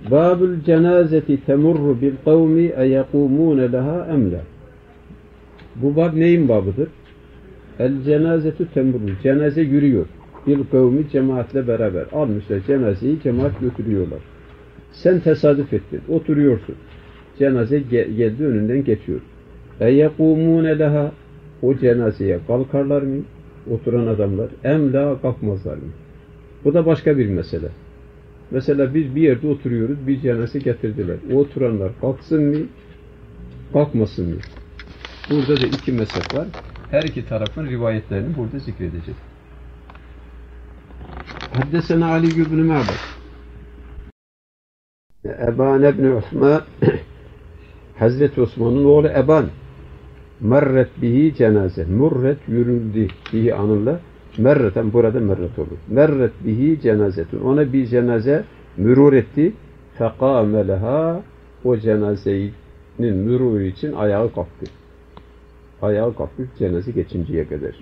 Babul cenazeti temurru bil kavmi eyekumune leha emla. Bu bab neyin babıdır? El cenazetu temurru. Cenaze yürüyor. Bil kavmi cemaatle beraber. Almışlar cenazeyi, cemaat götürüyorlar. Sen tesadüf ettin. Oturuyorsun. Cenaze geldi, önünden geçiyor. Eyekumune leha. O cenazeye kalkarlar mı? Oturan adamlar. Emla kalkmazlar mı? Bu da başka bir mesele. Mesela biz bir yerde oturuyoruz, bir cenaze getirdiler. O oturanlar kalksın mı, kalkmasın mı? Burada da iki mezhep var. Her iki tarafın rivayetlerini burada zikredecek. Haddesena Ali ibn Ma'bad. Eban ibn Osman, Hazreti Osman'ın oğlu Eban. Merret bihi cenaze. Murret yürüldü bihi anınla. Merreten burada merret olur. Merret bihi cenazetun. Ona bir cenaze mürur etti. Fekâme leha. O cenazenin mürûrü için ayağı kalktı. Ayağı kalktı cenaze geçinceye kadar.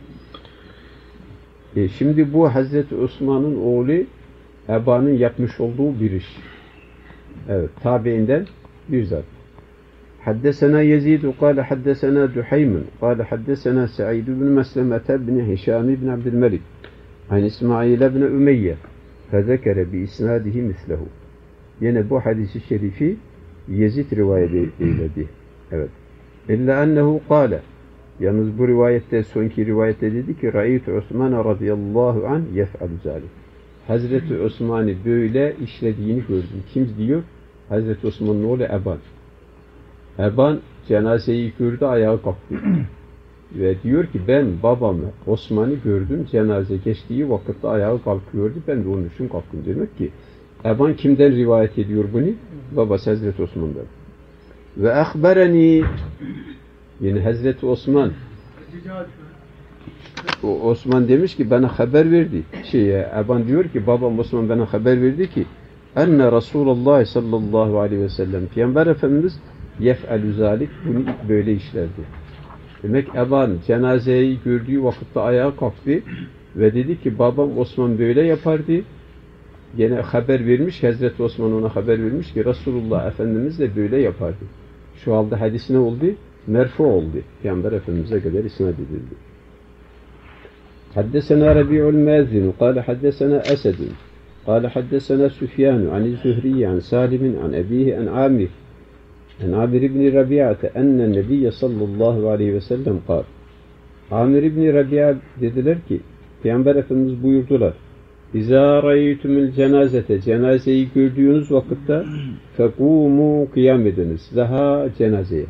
Şimdi bu Hazreti Osman'ın oğlu Eban'ın yapmış olduğu bir iş. Evet, tabiinden bir zat. حدثنا يزيد قال حدثنا دحيم قال حدثنا سعيد بن مسلمة بن هشام بن عبد الملك عن إسماعيل بن أمية فذكر بإسناده مثله. Yine bu hadisi şerifi Yezid rivayet eyledi. Evet. İlla ennehu kâle. Yalnız bu rivayette, sonki rivayette dedi ki Ra'aytu Osman radıyallahu anh yef'alu zâlik. Hazreti Osman'ı böyle işlediğini gördüm. Kim diyor? Hazreti Osman'ın oğlu Eban. Eban cenazeyi gördü, ayağa kalktı. Ve diyor ki ben babamı Osman'ı gördüm, cenaze geçtiği vakitte ayağa kalkıyordu, ben de onun için kalktım. Demek ki Eban kimden rivayet ediyor bunu? Babası Hazreti Osman'dan. Ve ahbereni, yani Hazreti Osman, Osman demiş ki bana haber verdi. Eban diyor ki babam Osman bana haber verdi ki enne Resulullah sallallahu aleyhi ve sellem Peygamber Efendimiz yef'alü zalik, bunu ilk böyle işlerdi. Demek Eban cenazeyi gördüğü vakitte ayağa kalktı ve dedi ki babam Osman böyle yapardı. Gene haber vermiş, Hazreti Osman ona haber vermiş ki Resulullah Efendimiz de böyle yapardı. Şu halde hadis ne oldu? Merfu oldu. Peygamber Efendimiz'e kadar isnad edildi. Haddesena Rabi'ul Mazin قال حدثنا أسد قال حدثنا سفيان عن الزهري عن سالم عن أبيه عن عامر عن عامر بن ربيعة أن النبي صلى الله عليه وسلم قال. Amir İbni Rabia dediler ki Peygamber Efendimiz buyurdular. İzâ râytumul cenazete, cenazeyi gördüğünüz vakitte fekûmû kıyam ediniz. Daha cenazeye.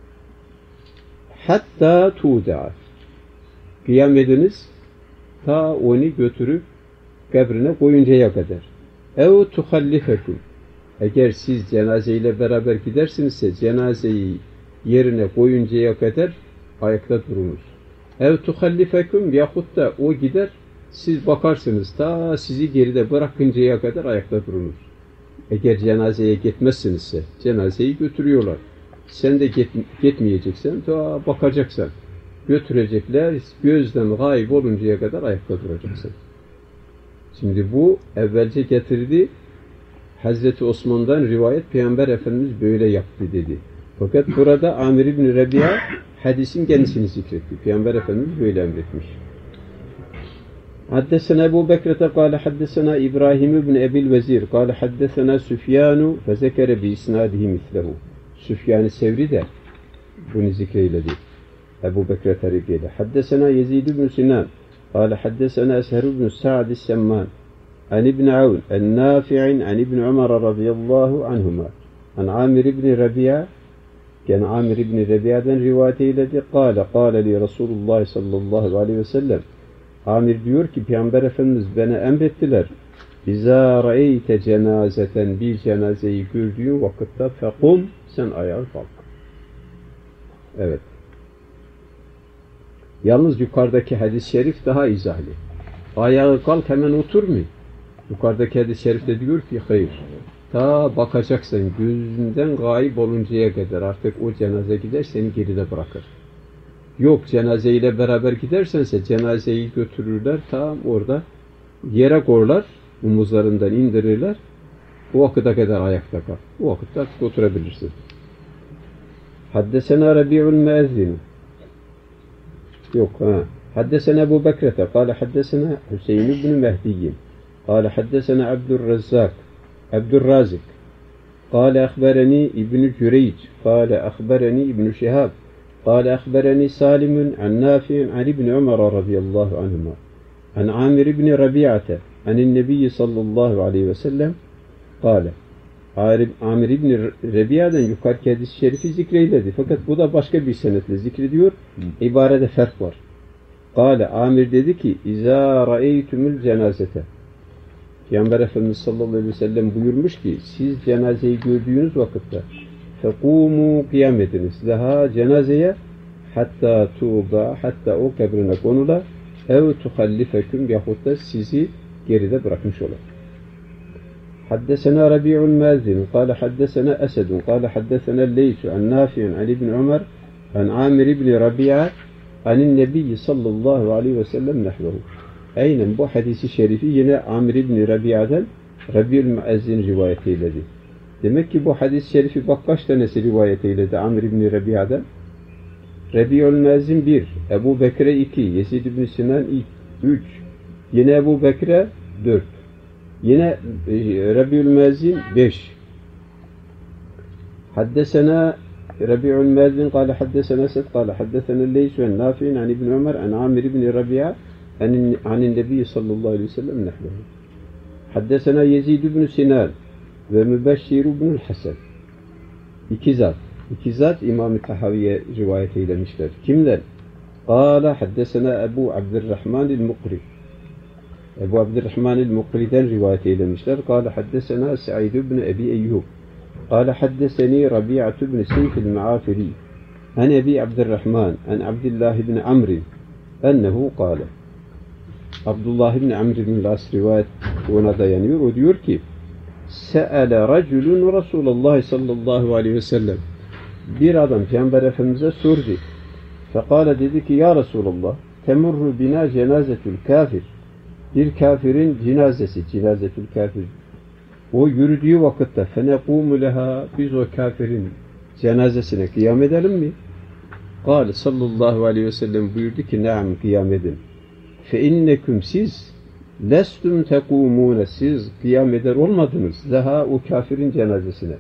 Hatta tuğda'a. Kıyam ediniz ta onu götürüp kabrine koyuncaya kadar. Ev tuhallifekum. Eğer siz cenazeyle beraber gidersinizse cenazeyi yerine koyuncaya kadar ayakta durunuz. Ev tuhallifekum, yahut da o gider, siz bakarsınız ta sizi geride bırakıncaya kadar ayakta durunuz. Eğer cenazeye gitmezsinizse cenazeyi götürüyorlar. Sen de gitmeyeceksen ta bakacaksan. Götürecekler, gözden gayb oluncaya kadar ayakta duracaksın. Şimdi bu evvelce getirdi. Hazreti Osman'dan rivayet Peygamber Efendimiz böyle yaptı dedi. Fakat burada Amir İbni Rabia hadisin kendisini zikretti. Peygamber Efendimiz böyle emretmiş. Haddesena Ebu Bekrete kâle haddesena İbrahim ibn Ebil Vezir kâle haddesena Süfyanu fe zekere bi isnadihi mislehu. Süfyan-ı Sevri de bunu zikreyledi. Ebu Bekrete ribiyle. Haddesena Yezid ibn Sinan kâle haddesena Esher ibn Sa'd Semman an İbn Avn el-Nafi'in an İbn Ömer radıyallahu anhuma an Amir İbni Rabia, yani Amir İbni Rabia'dan rivayet eyledi. Kâle li Resulullah sallallahu aleyhi ve sellem. Amir diyor ki Peygamber Efendimiz bana emrettiler. İzâ ra'eyte cenazeten, bir cenazeyi gördüğün vakitte fekum, sen ayağa kalk. Evet. Yalnız yukarıdaki hadis-i şerif daha izahlı. Ayağa kalk hemen otur mu? Yukarıdaki hadis-i şerifte diyor ki hayır. Ta bakacaksın gözünden gayb oluncaya kadar artık o cenaze gider seni geride bırakır. Yok cenazeyle beraber gidersense cenazeyi götürürler tam orada yere koyarlar, omuzlarından indirirler. O vakıta kadar ayakta kal. O vakitte artık oturabilirsin. Haddesena Rabi'ul Müezzin. Yok ha. Haddesena Ebu Bekrete. Kale haddesena Hüseyin ibn Mehdi'yin. Kale haddesena Abdurrazik. Kale akhbereni İbn Cüreyc. Kale akhbereni İbn Şihab. Kale akhbereni Salim an Nafi'in an İbn Ömer radıyallahu anhuma. An Amir ibn Rabi'ate. Anin Nebi sallallahu aleyhi ve sellem. Kale. Amir ibn Rabi'a'dan yukarıki hadis-i şerifi zikreyledi. Fakat bu da başka bir senetle zikrediyor. İbarede fark var. Kale. Amir dedi ki İzâ ra'eytümül cenazete. Peygamber Efendimiz sallallahu aleyhi ve sellem buyurmuş ki siz cenazeyi gördüğünüz vakitte fekûmû kıyam ediniz. Daha cenazeye hatta tuğda hatta o kabrine konula ev tuhallifeküm yahut da sizi geride bırakmış olur. Haddesena Rabi'ul Müezzin kâle haddesena Esedun kâle haddesena Leysu an Nafi'un an İbn Ömer an Amir ibn Rabi'a anin Nebi sallallahu aleyhi ve sellem nehvehu. Aynen bu hadisi şerifi yine Amir ibn Rabi'a'dan Rabi'ul Müezzin rivayet eyledi. Demek ki bu hadis-i şerifi bak kaç tanesi rivayet eyledi Amir ibn Rabi'a'dan. Rabi'ul Müezzin 1, Ebu Bekre 2, Yezid ibn Sinan 3, yine Ebu Bekre 4, yine Rabi'ul Müezzin 5. Haddesena Rabi'ul Müezzin kâle haddesena Esed kâle haddesena Leysu en Nafi'in an İbn Ömer an Amir ibn Rabi'a anin Nebi sallallahu aleyhi ve sellem nehvehu. Haddesena Yezid ibn Sinan ve Mübeşşir ibn Hasan. İki zat İmam-ı Tahaviye rivayet eylemişler. Kimler? Kâle haddesena Ebu Abdurrahman el-Mukri. Ebu Abdurrahman el-Mukri'den rivayet eylemişler. Kâle haddesena Sa'id ibn Ebi Eyyub. Kâle haddeseni Rabi'atu ibn Seyf el-Ma'afiri. An Ebi Abdurrahman an Abdullah ibn Amr ennehu kâle. Abdullah ibn Amr ibn Las rivayet ona dayanıyor. O diyor ki Se'ele raculun Resulullah sallallahu aleyhi ve sellem. Bir adam Peygamber Efendimiz'e sordu. Fekale dedi ki ya Resulullah temurru bina cenazetül kafir. Bir kafirin cenazetül kafir. O yürüdüğü vakitte fenekumu leha biz o kafirin cenazesine kıyam edelim mi? Kale sallallahu aleyhi ve sellem buyurdu ki naam kıyam edin. Fe inneküm siz lestum tekumune siz kıyam eder olmadınız daha o kafirin cenazesine.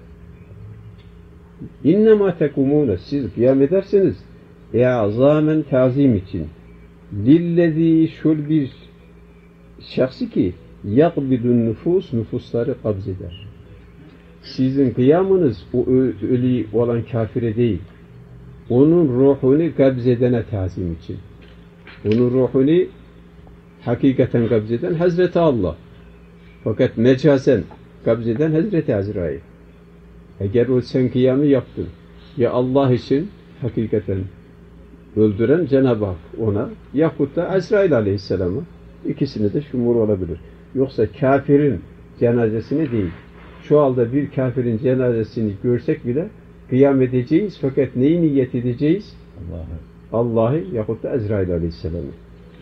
İnnemâ tekumune siz kıyam edersiniz azamen tazim için. Lillezî şul bir şahsı ki yakbidun nüfusları kabzeder. Sizin kıyamınız o ölü olan kafire değil. Onun ruhunu kabzedene tazim için. Onun ruhunu hakikaten kabzeden Hazreti Allah. Fakat mecazen kabzeden Hazreti Azrail. Eğer o sen kıyamı yaptın ya Allah için hakikaten öldüren Cenab-ı Hak ona yahut da Azrail Aleyhisselam'a ikisini de şumur olabilir. Yoksa kafirin cenazesini değil. Şu halde bir kafirin cenazesini görsek bile kıyam edeceğiz fakat neyi niyet edeceğiz? Allah'ı yahut da Azrail Aleyhisselam'ı.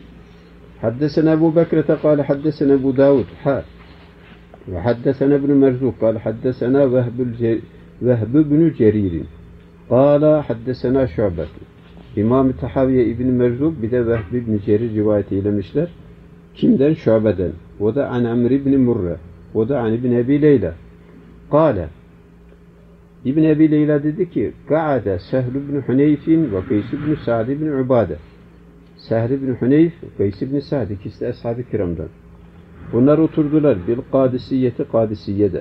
حدثنا أبو بكرة قال حدثنا أبو داود وحدثنا ابن مرزوق قال حدثنا وهب بن جرير قال حدثنا شعبة İmam-ı Tahaviye İbn Merzuk bir de Vehb ibn Cerir rivayet eylemişler. Kimden? Şube'den. O da an Amr ibn Murre. O da an İbn Ebi Leyla. Kale İbn Ebi Leyla dedi ki Ka'ade Sehl ibn Huneyf'in ve Kays ibn Sa'd ibn Ubade. Sehl ibn Huneyf ve Kays ibn Sa'd ikisi de ashab-ı kiramdan. Bunlar oturdular bil Kadisiyye'de.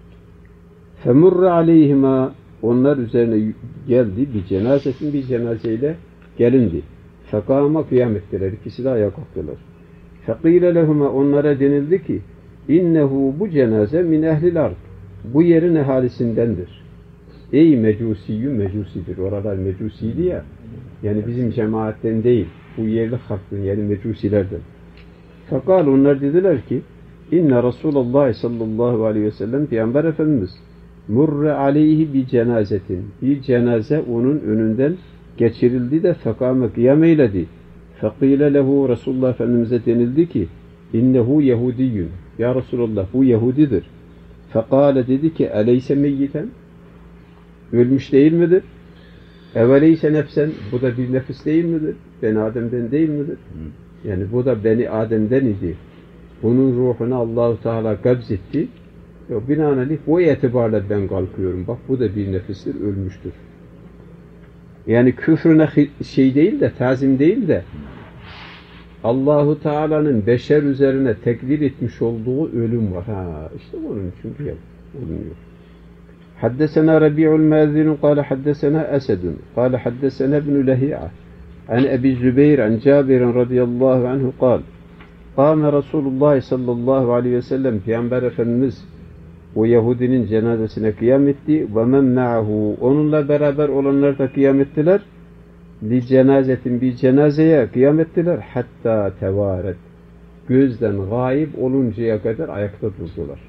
Femurre aleyhima onlar üzerine geldi bir cenazeyle gelindi. Fekâma kıyam ettiler. İkisi de ayağa kalktılar. Fekîle lehuma onlara denildi ki innehu bu cenaze min ehlil ard. Bu yerin ehalisindendir. Ey mecusiyyü mecusidir. Oralar mecusiydi ya. Yani bizim cemaatten değil. Bu yerli halkın yani mecusilerden. Fekal onlar dediler ki inne Resulullah sallallahu aleyhi ve sellem Peygamber Efendimiz murre aleyhi bir cenazetin. Bir cenaze onun önünden geçirildi de fekâme kıyam eyledi. Fekîle lehu Resulullah Efendimiz'e denildi ki innehu Yahudiyyün. Ya Resulullah bu Yahudidir. Fekale dedi ki eleyse meyyiten, ölmüş değil midir? Eveleyse nefsen, bu da bir nefis değil midir? Beni Adem'den değil midir? Yani bu da Beni Adem'den idi. Bunun ruhunu Allahu Teala gabzetti. Binaenaleyh bu itibarla ben kalkıyorum. Bak bu da bir nefistir, ölmüştür. Yani küfrüne şey değil de, tazim değil de Allahu Teala'nın beşer üzerine tekdir etmiş olduğu ölüm var. İşte onun için bir ölüm yok. Haddesena Rabi'ul Mazin قال حدثنا أسد قال حدثنا ابن لهيعة عن أبي الزبير عن جابر رضي الله عنه قال قام رسول الله صلى الله عليه وسلم Peygamber Efendimiz o Yahudinin cenazesine kıyam etti ve men ma'ahu, onunla beraber olanlar da kıyam ettiler. Li cenazetin, bir cenazeye kıyam ettiler. Hatta tevaret, gözden gayip oluncaya kadar ayakta durdular.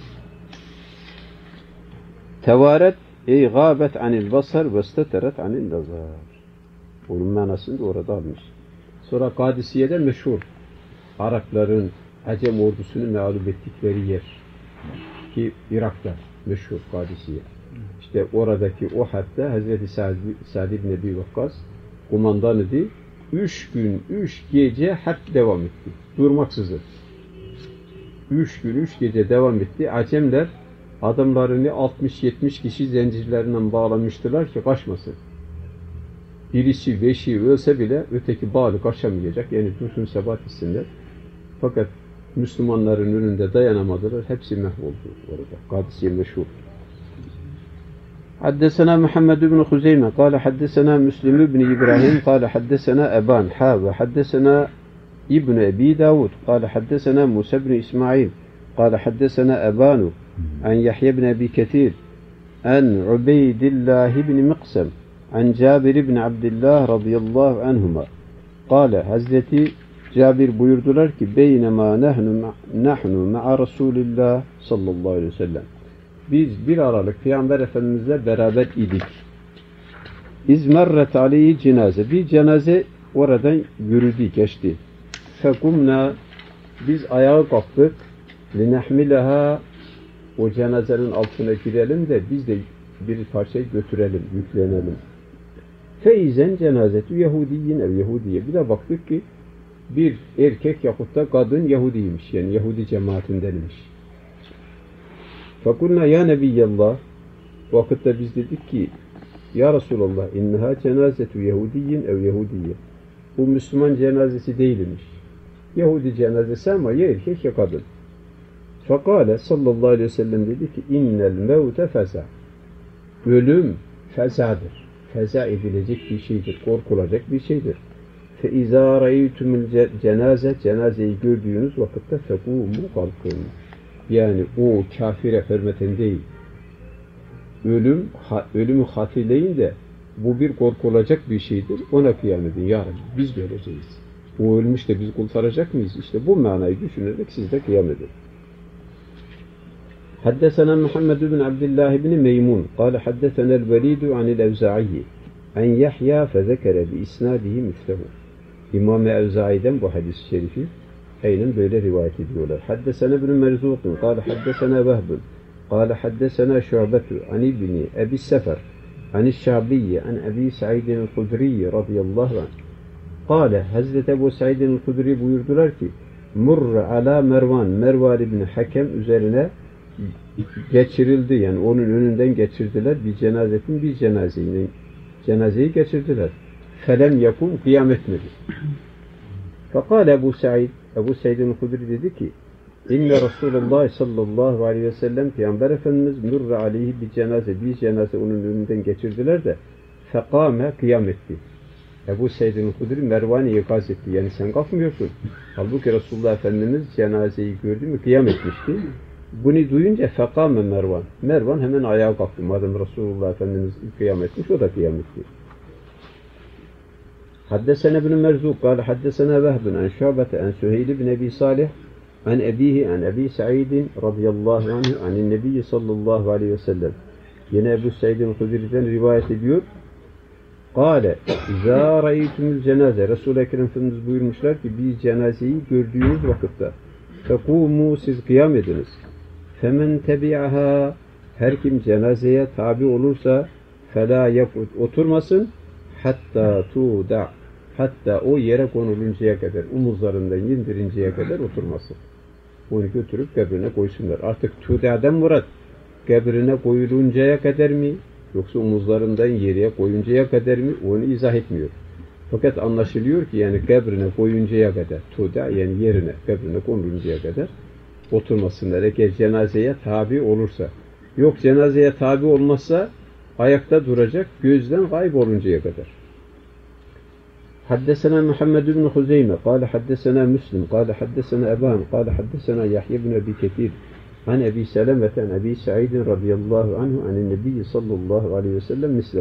Tevaret ey gâbet anil basar ve steteret anil nazar. Onun manasını da orada almış. Sonra Kadisiye'de meşhur Arapların Acem ordusunu mağlup ettikleri yer ki Irak'ta meşhur Kadisiye. İşte oradaki o harpte Hazreti Sa'd ibn Ebi Vakkas kumandan idi. 3 gün 3 gece harp devam etti. Durmaksızın. 3 gün 3 gece devam etti. Acemler adamlarını 60-70 kişi zincirlerinden bağlamıştılar ki kaçmasın. Birisi beşi ölse bile öteki bağlı kaçamayacak. Yani dursun sebat etsinler. Fakat Müslümanların önünde dayanamadılar. Hepsi mahvoldu orada. Kadisiye meşhur. Haddesena Muhammed ibn Huzeyme kâle haddesena Müslim ibn İbrahim kâle haddesena Eban ve haddesena İbn Ebi Davud kâle haddesena Musa ibn İsmail kâle haddesena Ebanu an Yahya ibn Ebi Ketir an Ubeydillah ibn Miqsam an Cabir ibn Abdullah radıyallahu anhuma kâle Hazreti Cabir buyurdular ki beynema nahnu ma'a Resulillah sallallahu aleyhi ve sellem. Biz bir aralık Peygamber Efendimizle beraber idik. İzmerret aleyhi cenaze. Bir cenaze oradan yürüdü, geçti. Fekumna, biz ayağa kalktık. Linehmileha, o cenazenin altına girelim de biz de bir parçayı götürelim, yüklenelim. Feizen cenazetü Yahudiyin ev Yahudiye. Bir de baktık ki bir erkek yahut da kadın Yahudiymiş. Yani Yahudi cemaatindenmiş. Fakulna ya Nebiyallah, vakitte biz dedik ki ya Resulallah inneha cenazetu Yahudiyin ev Yahudiye. Bu Müslüman cenazesi değilmiş. Yahudi cenazesi ama ya erkek ya kadın. Fakale sallallahu aleyhi ve sellem dedi ki innel mevte feza. Ölüm fezadır. Feza edilecek bir şeydir. Korkulacak bir şeydir. Fe izâ reytumul cenaze, cenazeyi gördüğünüz vakitte fekûmu kalkın. Yani o kafire hürmeten değil. Ölümü hatileyin de bu bir korkulacak bir şeydir. Ona kıyam edin. Ya Rabbi biz de öleceğiz. O ölmüş de biz kurtaracak mıyız? İşte bu manayı düşünerek siz de kıyam edin. Haddesena Muhammed bin Abdullah bin Meymun kâle haddesena el-Velid anil Evza'iyyi en Yahya fezekere bi isnadihi müftehu. İmam-ı Evzai'den bu hadis-i şerifi aynen böyle rivayet ediyorlar. Haddesena ibn Merzuk'un kâle haddesena Vehbun kâle haddesena Şu'betu an ibni Ebi Sefer an Şa'biyye an Ebi Sa'idin el-Hudri radıyallahu anh. Kâle Hazreti Ebu Sa'idin el-Hudri buyurdular ki murr ala Mervan ibn Hakem üzerine geçirildi. Yani onun önünden geçirdiler. Bir cenazeyi geçirdiler. Felem yakum kıyam etmedi. Fakale Ebu Said'in Hudri dedi ki İnne Resulullah sallallahu aleyhi ve sellem Peygamber Efendimiz mürre aleyhi bir cenaze onun önünden geçirdiler de fekame kıyam etti. Ebu Said'in Hudri Mervan'ı ikaz etti. Yani sen kalkmıyorsun. Halbuki Resulullah Efendimiz cenazeyi gördü mü kıyam etmişti. Bunu duyunca fekame Mervan. Mervan hemen ayağa kalktı. Madem Resulullah Efendimiz kıyam etmiş, o da kıyam etti. Haddesena ibn Merzuk kâle haddesena Vehbun an Şu'bete an Süheyl ibn Ebi Salih an ebihi an Ebi Sa'idin radıyallahu anhu anin Nebiyyi sallallahu aleyhi ve sellem. Yine Ebu Sa'idin Hudri'den rivayet ediyor. Kâle izâ ra'eytumul cenaze. Resul-i Ekrem Efendimiz buyurmuşlar ki bir cenazeyi gördüğünüz vakitte fekûmû siz kıyam ediniz. Femen tebi'aha, her kim cenazeye tabi olursa fela yakut, oturmasın hatta tuda, hatta o yere konuluncaya kadar, omuzlarından indirinceye kadar oturmasın. Onu götürüp kabrine koysunlar. Artık tuda'dan murat kabrine koyuluncaya kadar mı, yoksa omuzlarından yere koyuncaya kadar mı, onu izah etmiyor. Fakat anlaşılıyor ki yani kabrine koyuncaya kadar, tuda yani yerine, kabrine konuluncaya kadar oturmasınlar. Eğer cenazeye tabi olursa. Yok cenazeye tabi olmazsa ayakta duracak, gözden kayboluncaya kadar. Haddesena Muhammed ibn Huzeyme, kâle haddesena Müslim, kâle haddesena Eban, kâle haddesena Yahya ibn Ebi Ketir, an Ebi Selemeten, Ebi Sa'idin radıyallahu anhu, anin Nebiyyi sallallahu aleyhi ve sellem mislehu.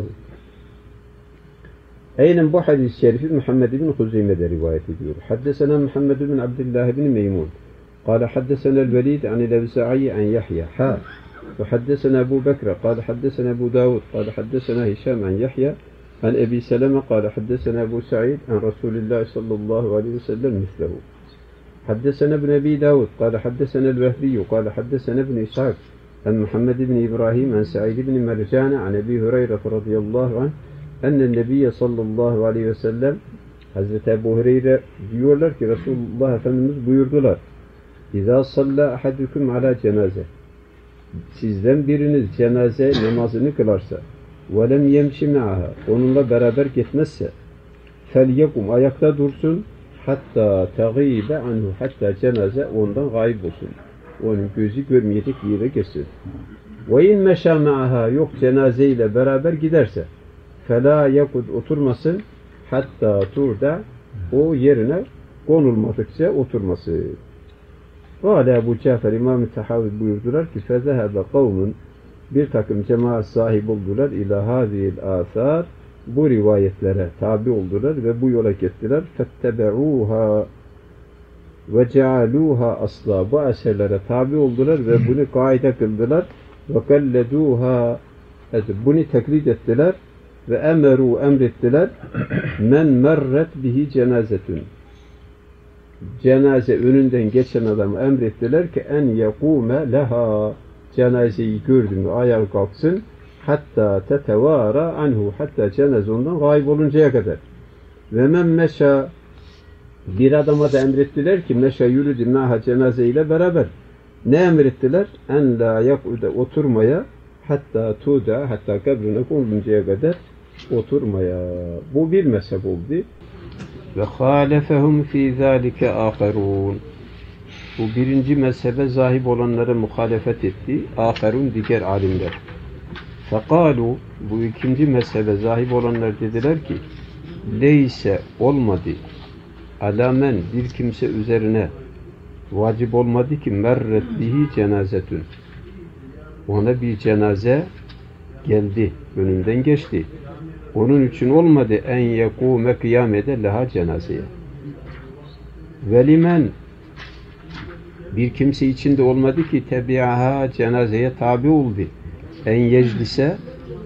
Aynen bu hadis-i şerifi Muhammed ibn Huzeyme'de rivayet ediyor. Haddesena Muhammed ibn Abdullah ibn Meymun, kâle haddesena el-Velid, anil Evza'i, an Yahya, ha. وحدثنا أبو بكر قال حدثنا أبو داود قال حدثنا هشام عن يحيى عن أبي سلمة قال حدثنا أبو سعيد عن رسول الله صلى الله عليه وسلم مثله. حدثنا ابن أبي داود قال حدثنا الوهبي قال حدثنا ابن إسحاق عن محمد بن إبراهيم عن سعيد بن مرجان عن أبي هريرة رضي الله عنه أن النبي صلى الله عليه وسلم Hazreti Ebu Hureyre diyorlar ki Resulullah Efendimiz buyurdular. İzâ sallâ ahadukum alâ cenaze. Sizden biriniz cenaze namazını kılarsa وَلَمْ يَمْشِ مَعَهَا onunla beraber gitmezse فَلْيَقُمْ ayakta dursun hatta تَغِيبَ anhu hatta cenaze ondan gayb olsun. Onun gözü görmeyecek yere geçsin. وَاِنْ مَشَى مَعَهَا yok cenaze ile beraber giderse فَلَا يَقُدْ oturmasın hatta turda o yerine konulmadıkça oturması. Kâle Ebu Cafer İmam-ı Tahavi buyurdular ki فَذَهَبَ قَوْمٌ bir takım cemaat sahip oldular ila hâzihil âthâr bu rivayetlere tabi oldular ve bu yola gittiler. فَاتَّبَعُوهَا وَجَعَلُوهَا asla bu eserlere tabi oldular ve bunu kaide kıldılar. وَقَلَّدُوهَا bunu taklit ettiler ve emrettiler men merret bihi cenazetun cenaze önünden geçen adamı emrettiler ki en yekume leha cenazeyi gördü mü ayağa kalksın hatta tetevara anhu hatta cenaze ondan gayb oluncaya kadar. Ve men meşa bir adama da emrettiler ki meşa yürüdü maha cenaze ile beraber. Ne emrettiler? En la yakude oturmaya hatta tuda hatta kabrine konuluncaya kadar oturmaya. Bu bir mezhep oldu. Ve halefehum fi zalike aferun. Bu birinci mezhebe zahip olanlara muhalefet etti. Aferun diğer alimler. Fekalu bu ikinci mezhebe zahip olanlar dediler ki leyse olmadı alamen bir kimse üzerine vacip olmadı ki merret bihi cenazetün. Ona bir cenaze geldi, önünden geçti. Onun için olmadı en yekume kıyamede leha cenazeye. Velimen bir kimse içinde olmadı ki tebiaha cenazeye tabi oldu. En yeclise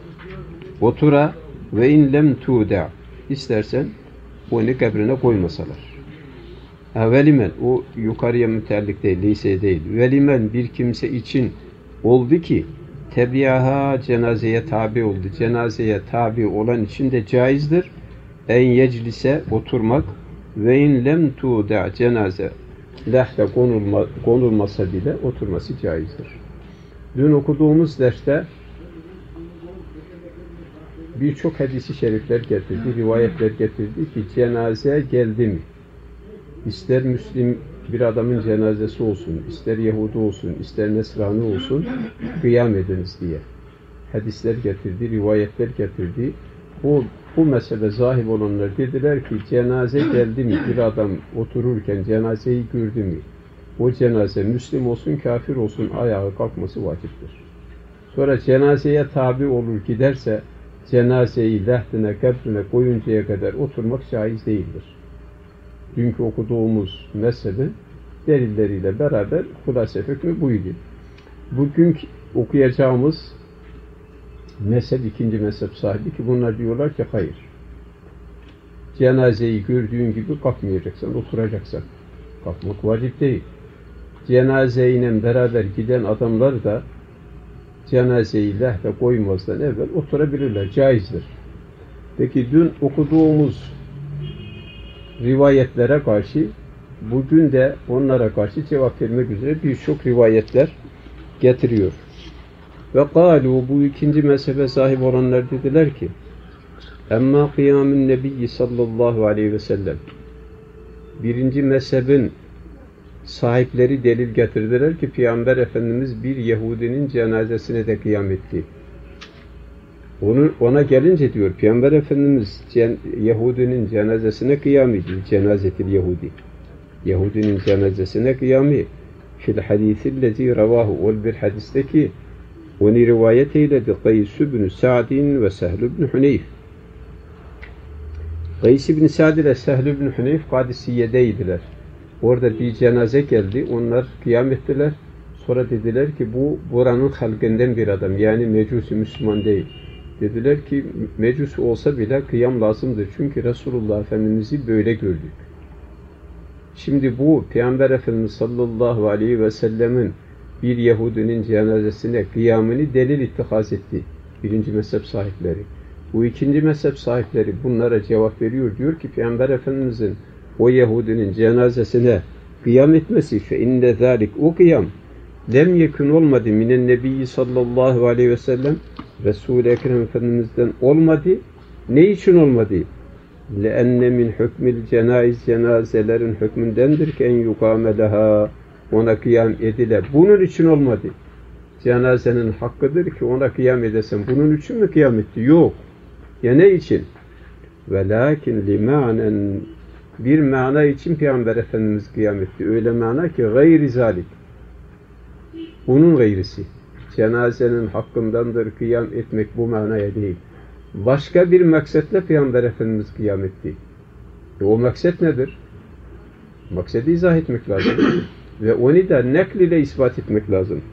otura ve in lem tuda istersen onu kabrine koymasalar. Velimen o yukarıya müteallik değil, lise değil. Velimen bir kimse için oldu ki tebiaha cenazeye tabi oldu. Cenazeye tabi olan için de caizdir. En yeclise oturmak ve in lem tuda cenaze lehte konulmasa bile oturması caizdir. Dün okuduğumuz derste birçok hadisi şerifler getirdi, rivayetler getirdi ki cenaze geldi mi? İster Müslim bir adamın cenazesi olsun, ister Yahudi olsun, ister Nesrani olsun, kıyam ediniz diye. Hadisler getirdi, rivayetler getirdi. Bu mesele zahip olanlar dediler ki cenaze geldi mi? Bir adam otururken cenazeyi gördü mü? O cenaze Müslim olsun, kafir olsun ayağa kalkması vaciptir. Sonra cenazeye tabi olur giderse cenazeyi lehdine, kabrine koyuncaya kadar oturmak caiz değildir. Dünkü okuduğumuz mezhebin delilleriyle beraber hulase hükmü buydu. Bugün okuyacağımız mezhep ikinci mezhep sahibi ki bunlar diyorlar ki hayır. Cenazeyi gördüğün gibi kalkmayacaksın, oturacaksın. Kalkmak vacip değil. cenazeyle beraber giden adamlar da cenazeyi lehve koymazdan evvel oturabilirler. Caizdir. Peki dün okuduğumuz rivayetlere karşı bugün de onlara karşı cevap vermek üzere birçok rivayetler getiriyor. Ve kâlu, bu ikinci mezhebe sahip olanlar dediler ki emma kıyamun nebiyyi sallallahu aleyhi ve sellem, birinci mezhebin sahipleri delil getirdiler ki Peygamber Efendimiz bir Yahudinin cenazesine de kıyam etti. Ona gelince diyor Peygamber Efendimiz Yahudinin cenazesine kıyam ediyor. Cenazetil Yahudi. Yahudinin cenazesine kıyamı fil hadisillezi ravahu, ol bir hadisteki onu rivayet eyledi Kays ibn Sa'din ve Sehl ibn Huneyf. Kays ibn Sa'd ile Sehl ibn Huneyf Kadisiye'deydiler. Orada bir cenaze geldi. Onlar kıyam ettiler. Sonra dediler ki bu buranın halkından bir adam. Yani mecusi, Müslüman değil. Dediler ki mecusi olsa bile kıyam lazımdır. Çünkü Resulullah Efendimiz'i böyle gördük. Şimdi bu Peygamber Efendimiz sallallahu aleyhi ve sellemin bir Yahudinin cenazesine kıyamını delil ittihaz etti. Birinci mezhep sahipleri. Bu ikinci mezhep sahipleri bunlara cevap veriyor. Diyor ki Peygamber Efendimiz'in o Yahudinin cenazesine kıyam etmesi fe inne zalik, o kıyam lem yekun olmadı minen nebiyyi sallallahu aleyhi ve sellem, Resul-i Ekrem Efendimiz'den olmadı. Ne için olmadı? لَاَنَّ مِنْ حُكْمِ الْجَنَائِزِ, cenazelerin hükmündendir ki en yukâme leha, ona kıyam edile. Bunun için olmadı. Cenazenin hakkıdır ki ona kıyam edesen. Bunun için mi kıyam etti? Yok. Ya ne için? وَلَاكِنْ لِمَعْنًا, bir mana için Peygamber Efendimiz kıyam etti. Öyle mana ki gayri zalik. Bunun gayrisi. Cenazenin hakkındandır kıyam etmek, bu manaya değil. Başka bir maksetle Peygamber Efendimiz kıyam etti. O maksat nedir? Maksedi izah etmek lazım. Ve onu da nakl ile ispat etmek lazım.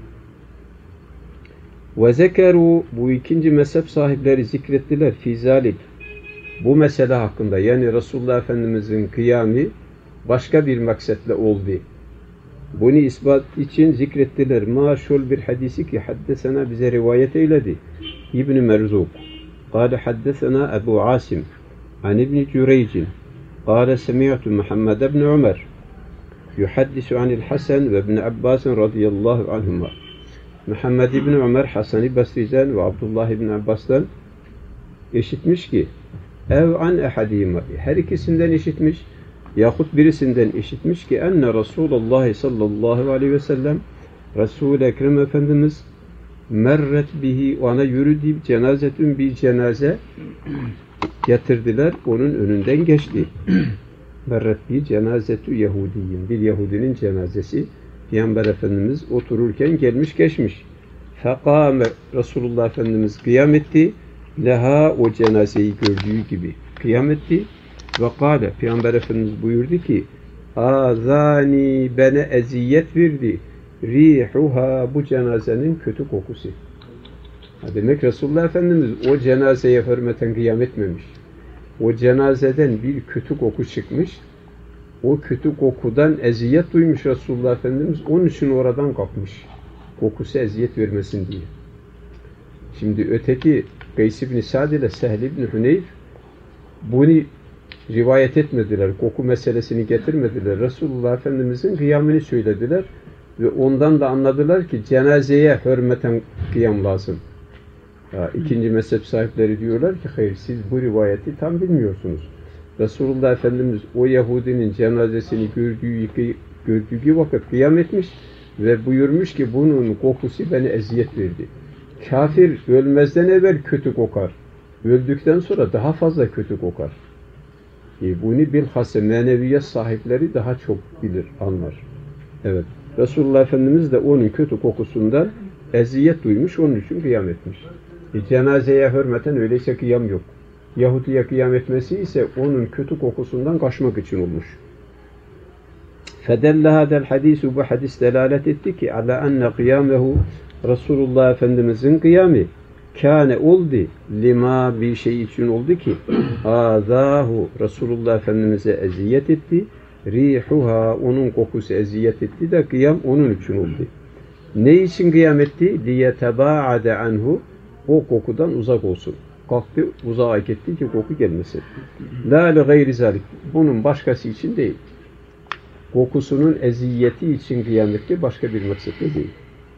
Ve zekeru, bu ikinci mezhep sahipleri zikrettiler fi zalik, bu mesele hakkında, yani Resulullah Efendimiz'in kıyamı başka bir maksetle oldu. Bunu ispat için zikrettiler. Maşul bir hadisi ki haddesena, bize rivayet eyledi İbn-i Merzuk. قال حدثنا أبو عاصم عن ابن جريج قال سمعت محمد بن عمر يحدث عن الحسن وابن عباس رضي الله عنهما. Muhammed ibn Ömer Hasan-ı Basri'den ve Abdullah ibn Abbas'tan işitmiş ki ev an ehadîmâ, her ikisinden işitmiş yahut birisinden işitmiş ki enne Resulullah sallallahu aleyhi ve sellem, Resul-i Ekrem Efendimiz merret bihi, ona yürüdü cenazetün, bir cenaze getirdiler, onun önünden geçti. Merret bi cenazetü Yahudiyin, bir Yahudinin cenazesi. Peygamber Efendimiz otururken gelmiş geçmiş. Fekâme, Resulullah Efendimiz kıyam etti. Leha, o cenazeyi gördüğü gibi kıyam etti. Ve kâle, Peygamber Efendimiz buyurdu ki azani, bana eziyet verdi. Rihuha, bu cenazenin kötü kokusu. Demek Resulullah Efendimiz o cenazeye hürmeten kıyam etmemiş. O cenazeden bir kötü koku çıkmış. O kötü kokudan eziyet duymuş Resulullah Efendimiz. Onun için oradan kalkmış. Kokusu eziyet vermesin diye. Şimdi öteki Kays ibn Sa'd ile Sehl ibn Huneyf bunu rivayet etmediler. Koku meselesini getirmediler. Resulullah Efendimizin kıyamını söylediler. Ve ondan da anladılar ki cenazeye hürmeten kıyam lazım. İkinci mezhep sahipleri diyorlar ki hayır, siz bu rivayeti tam bilmiyorsunuz. Resulullah Efendimiz o Yahudinin cenazesini gördüğü vakit kıyam etmiş ve buyurmuş ki bunun kokusu bana eziyet verdi. Kafir ölmezden evvel kötü kokar. Öldükten sonra daha fazla kötü kokar. Bunu bilhassa meneviyet sahipleri daha çok bilir, anlar. Evet. Resulullah Efendimiz de onun kötü kokusundan eziyet duymuş, onun için kıyam etmiş. Cenazeye hürmeten öyleyse kıyam yok. Yahudi'ye kıyam etmesi ise onun kötü kokusundan kaçmak için olmuş. Fedelle hadel hadisu, bu hadis delalet etti ki ala enne kıyamehu, Resulullah Efendimizin kıyamı kâne oldu, lima, bir şey için oldu ki azahu, Resulullah Efendimiz'e eziyet etti, rihuha, onun kokusu eziyet etti de kıyam onun için oldu. Ne için kıyam etti? Liyetebaade anhu, o kokudan uzak olsun. Kalktı, uzağa gitti ki koku gelmesin. La li gayri zalik, bunun başkası için değil. Kokusunun eziyeti için kıyam etti, başka bir maksatla değil.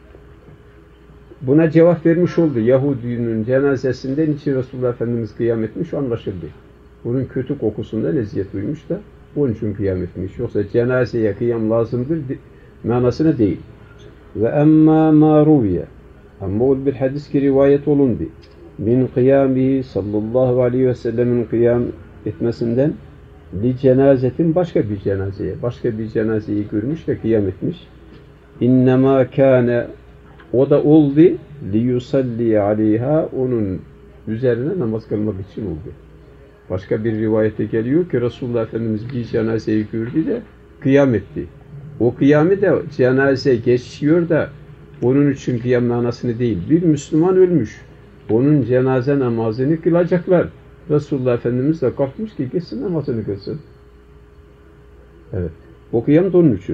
Buna cevap vermiş oldu. Yahudinin cenazesinden için Resulullah Efendimiz kıyam etmiş, anlaşıldı. Bunun kötü kokusundan eziyet duymuş da onun için kıyam etmiş. Yoksa cenazeye kıyam lazımdır manasına değil. Ve emma ma ruviye, ama o bir hadis ki rivayet olundu. Min kıyamihi sallallahu aleyhi ve sellemin kıyam etmesinden li cenazetin, başka bir cenazeyi görmüş ve kıyam etmiş. İnnemâ kâne, o da oldu li yusalli aleyha, onun üzerine namaz kılmak için oldu. Başka bir rivayete geliyor ki Resulullah Efendimiz bir cenazeyi gördü de kıyam etti. O kıyamı da cenaze geçiyor da onun için kıyam manasını değil. Bir Müslüman ölmüş. Onun cenaze namazını kılacaklar. Resulullah Efendimiz de kalkmış ki geçsin namazını kılsın. Evet. O kıyam da onun için.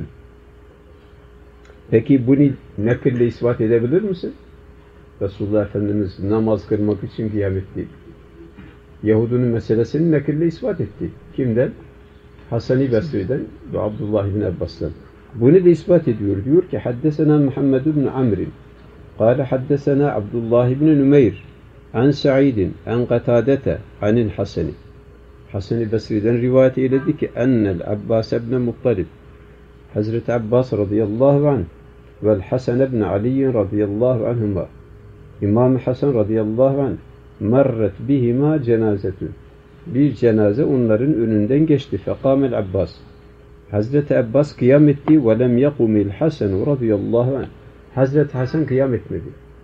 Peki bunu nakille ispat edebilir misin? Resulullah Efendimiz namaz kılmak için kıyam etti. Yahudunun meselesini nakille ispat etti. Kimden? Hasan-ı Basri'den ve Abdullah ibn Abbas'tan. Bunu da ispat ediyor. Diyor ki haddesena Muhammed ibn Amr'in قال حدثنا عبد الله بن نمير عن سعيد عن قتادة عن الحسن. Hasan-ı Basri'den rivayet eyledi ki ennel Abbas ibn Muttalib, Hazreti Abbas radıyallahu anh vel Hasan ibn Ali radıyallahu anhuma, İmam Hasan radıyallahu anh, merret bihima cenazetun, bir cenaze onların önünden geçti. Fekamel Abbas, Hazreti Abbas kıyam etti ve lem yakumil Hasan radıyallahu anh, Hazreti Hasan kıyam etmedi.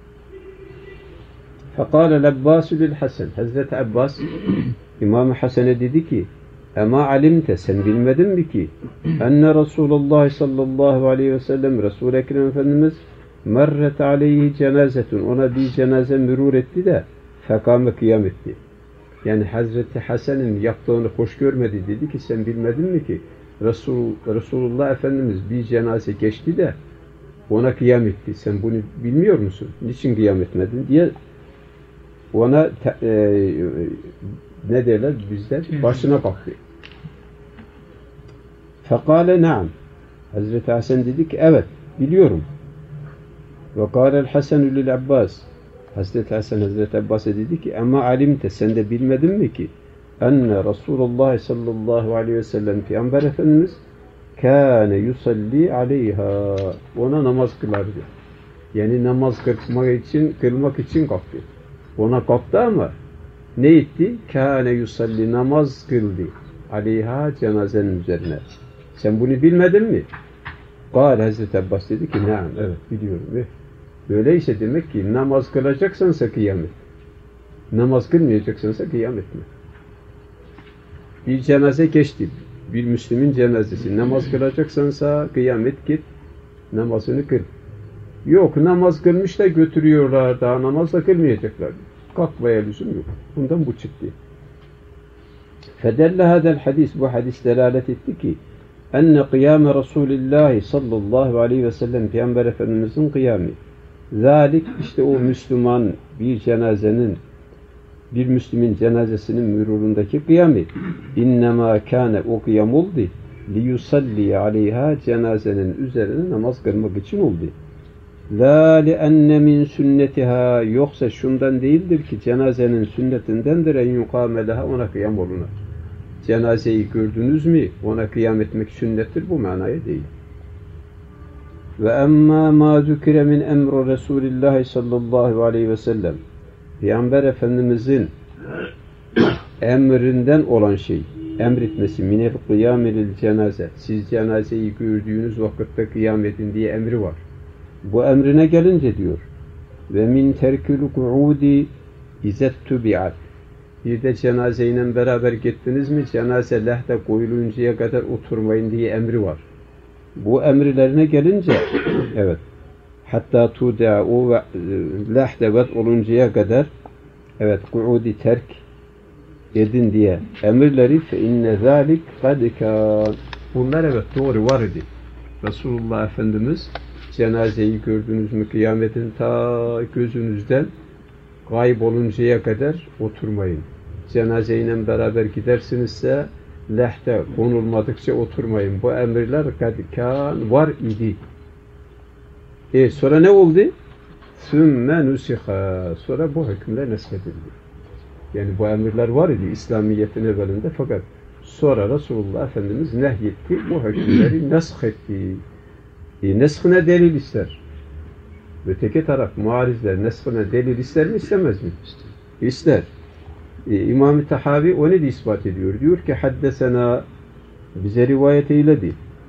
Fekâlel Abbasu lil Hasan, Hazreti Abbas İmam Hasan'a dedi ki Ema alimte, sen bilmedin mi ki enne Resulullah sallallahu aleyhi ve sellem, Resul-i Ekrem Efendimiz merret aleyhi cenazetun, ona bir cenaze mürur etti de fekâme kıyam etti. Yani Hazreti Hasan'ın yaptığını hoş görmedi, dedi ki sen bilmedin mi ki Resulullah Efendimiz bir cenaze geçti de ona kıyam etti. Sen bunu bilmiyor musun? Niçin kıyam etmedin diye ona ne derler bizden? Başına kalktı. Fekale naam. Hazreti Hasan dedi ki evet biliyorum. Ve kâlel Hasan lil Abbas. Hazreti Hasan Hazreti Abbas'a dedi ki ama alimte, sen de bilmedin mi ki enne Resulullah sallallahu aleyhi ve sellem Peygamber Efendimiz kâne yusalli aleyha, ona namaz kılardı. Yani namaz kılmak için kalktı. Ona kalktı ama ne etti? Kâne yusalli, namaz kıldı. Aleyha, cenazenin üzerine. Sen bunu bilmedin mi? Kâle, Hazreti Abbas dedi ki naam, evet biliyorum. Böyleyse demek ki namaz kılacaksansa kıyam et. Namaz kılmayacaksansa kıyam etme. Bir cenaze geçti. Bir Müslümin cenazesi. Namaz kılacaksansa kıyam et, git. Namazını kıl. Yok, namaz kılmış da götürüyorlar. Daha namaz da kılmayacaklar. Kalkmaya lüzum yok. Bundan bu çıktı. Fedelle hadel hadis, bu hadis delalet etti ki enne kıyame Resulillahi sallallahu aleyhi ve sellem, Peygamber Efendimizin kıyamı. Zalik, işte o Müslüman bir cenazenin, bir Müslümin cenazesinin mürurundaki kıyamı. İnnemâ kâne, o kıyam oldu. Liyusalli aleyha, cenazenin üzerine namaz kılmak için oldu. La li'enne min sünnetiha, yoksa şundan değildir ki cenazenin sünnetindendir en yukâme leha, ona kıyam olunur. Cenazeyi gördünüz mü? Ona kıyam etmek sünnettir, bu manaya değil. Ve emmâ mâ zükire min emru Resulillahi sallallahu aleyhi ve sellem, Peygamber Efendimizin emrinden olan şey, emretmesi, minel kıyâme lil cenaze, siz cenazeyi gördüğünüz vakitte kıyam edin diye emri var. Bu emrine gelince diyor ve min terkül ku'udi izettu bi'at, bir de cenazeyle beraber gittiniz mi cenaze lehde koyuluncaya kadar oturmayın diye emri var. Bu emirlerine gelince evet, hatta tuda'u ve lehdevet oluncaya kadar evet ku'udi terk edin diye emirleri fe inne zalik kad kan, Bunlar evet doğru var idi. Resulullah Efendimiz cenazeyi gördünüz mü kıyametin ta gözünüzden kayboluncaya kadar oturmayın. Cenazeyle beraber gidersinizse lehte konulmadıkça oturmayın. Bu emirler kadikan var idi. Sonra ne oldu? Sümme nusiha. Sonra bu hükümler neshedildi. Yani bu emirler var idi İslamiyet'in evvelinde fakat sonra Resulullah Efendimiz nehyetti. Bu hükümleri neshetti. Neshine delil ister. Öteki taraf muarizler neshine delil ister mi istemez mi? İster. İmam-ı Tahavi onu da ispat ediyor. Diyor ki haddesena bize rivayet eyledi.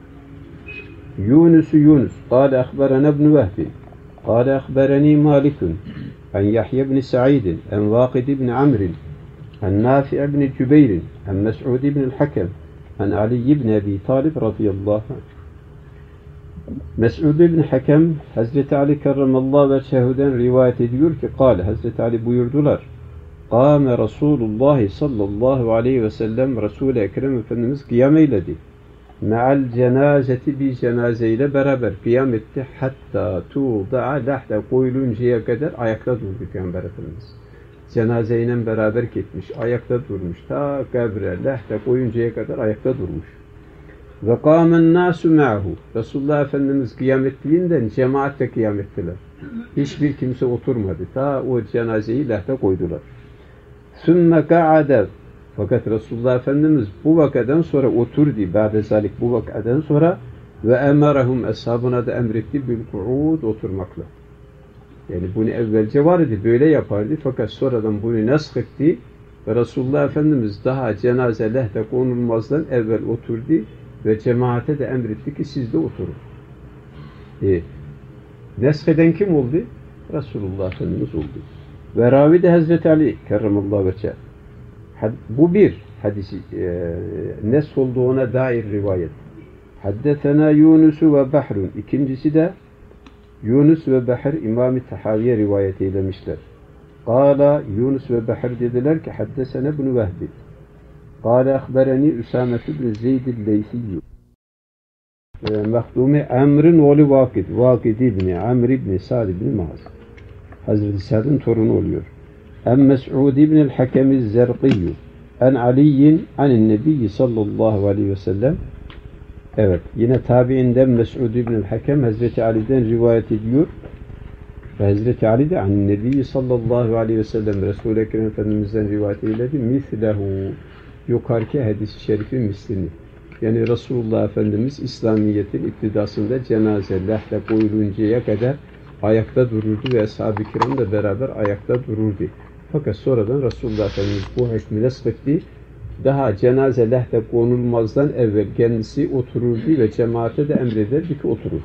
Yunus قال أخبرنا ابن وهب قال أخبرني مالك عن يحيى بن سعيد عن واقد بن عمرو عن نافع بن جبير عن مسعود بن الحكم عن علي بن أبي طالب رضي الله عنه. Mes'ud ibn Hakem Hazreti Ali kerramallahu veçhehu'den rivayet ediyor ki kâle Hazreti Ali buyurdular. Kâme Resulullah sallallahu aleyhi ve sellem Resul-i Ekrem Efendimiz kıyam eyledi. Me'al cenazeti bir cenazeyle beraber kıyam etti. Hatta tuğda'a lahde koyuluncaya kadar ayakta durdu Peygamber Efendimiz. Cenazeyle beraber gitmiş. Ayakta durmuş. Ta kabre lahde koyuncaya kadar ayakta durmuş. Ve kâmen nâsü me'hu. Resulullah Efendimiz kıyam ettiğinden cemaatle kıyam ettiler. Hiçbir kimse oturmadı. Ta o cenazeyi lahde koydular. Sümme ka'ade. Fakat Resulullah Efendimiz bu vakadan sonra oturdu. Ba'de zalik bu vakadan sonra ve emarahum eshabına da emretti bil ku'ud oturmakla. Yani bunu evvelce var idi. Böyle yapardı. Fakat sonradan bunu neshetti ve Resulullah Efendimiz daha cenaze lehde konulmazdan evvel oturdu ve cemaate de emretti ki siz de oturun. Nesheden kim oldu? Resulullah Efendimiz oldu. Ve ravi de Hazreti Ali kerramallahu veçhe. Bu bir hadisi nesh olduğuna dair rivayet. Haddetena Yunus ve Bahrun. İkincisi de Yunus ve Bahr İmam-ı Tahaviye rivayet eylemişler. Kâla Yunus ve Bahr dediler ki haddesene ibn Vehbi. Kâle ahbereni Üsamet ibn Zeyd el-Leysiyyü. Mahdumi Amr'ın oğlu Vakid. Vakid ibni Amr ibni Sa'd ibni Maz. Hazreti Sa'd'ın torunu oluyor. Mes'ud ibn el-Hakem el-Zerqiyyu. En Ali'in anin Nebi sallallahu aleyhi ve sellem. Evet. Yine tabiinden Mes'ud ibn el-Hakem Hazreti Ali'den rivayet ediyor. Ve Hazreti Ali de anin Nebi sallallahu aleyhi ve sellem Resul-i Ekrem Efendimiz'den rivayet eyledi. Mislehu. Yukarıki hadis-i şerifin mislini. Yani Resulullah Efendimiz İslamiyet'in iktidasında cenaze lahde koyuluncaya kadar ayakta dururdu ve ashab-ı kiramla beraber ayakta dururdu. Fakat sonradan Resulullah Efendimiz bu hükmü neshetti. Daha cenaze lehde konulmazdan evvel kendisi otururdu ve cemaate de emrederdi ki oturur.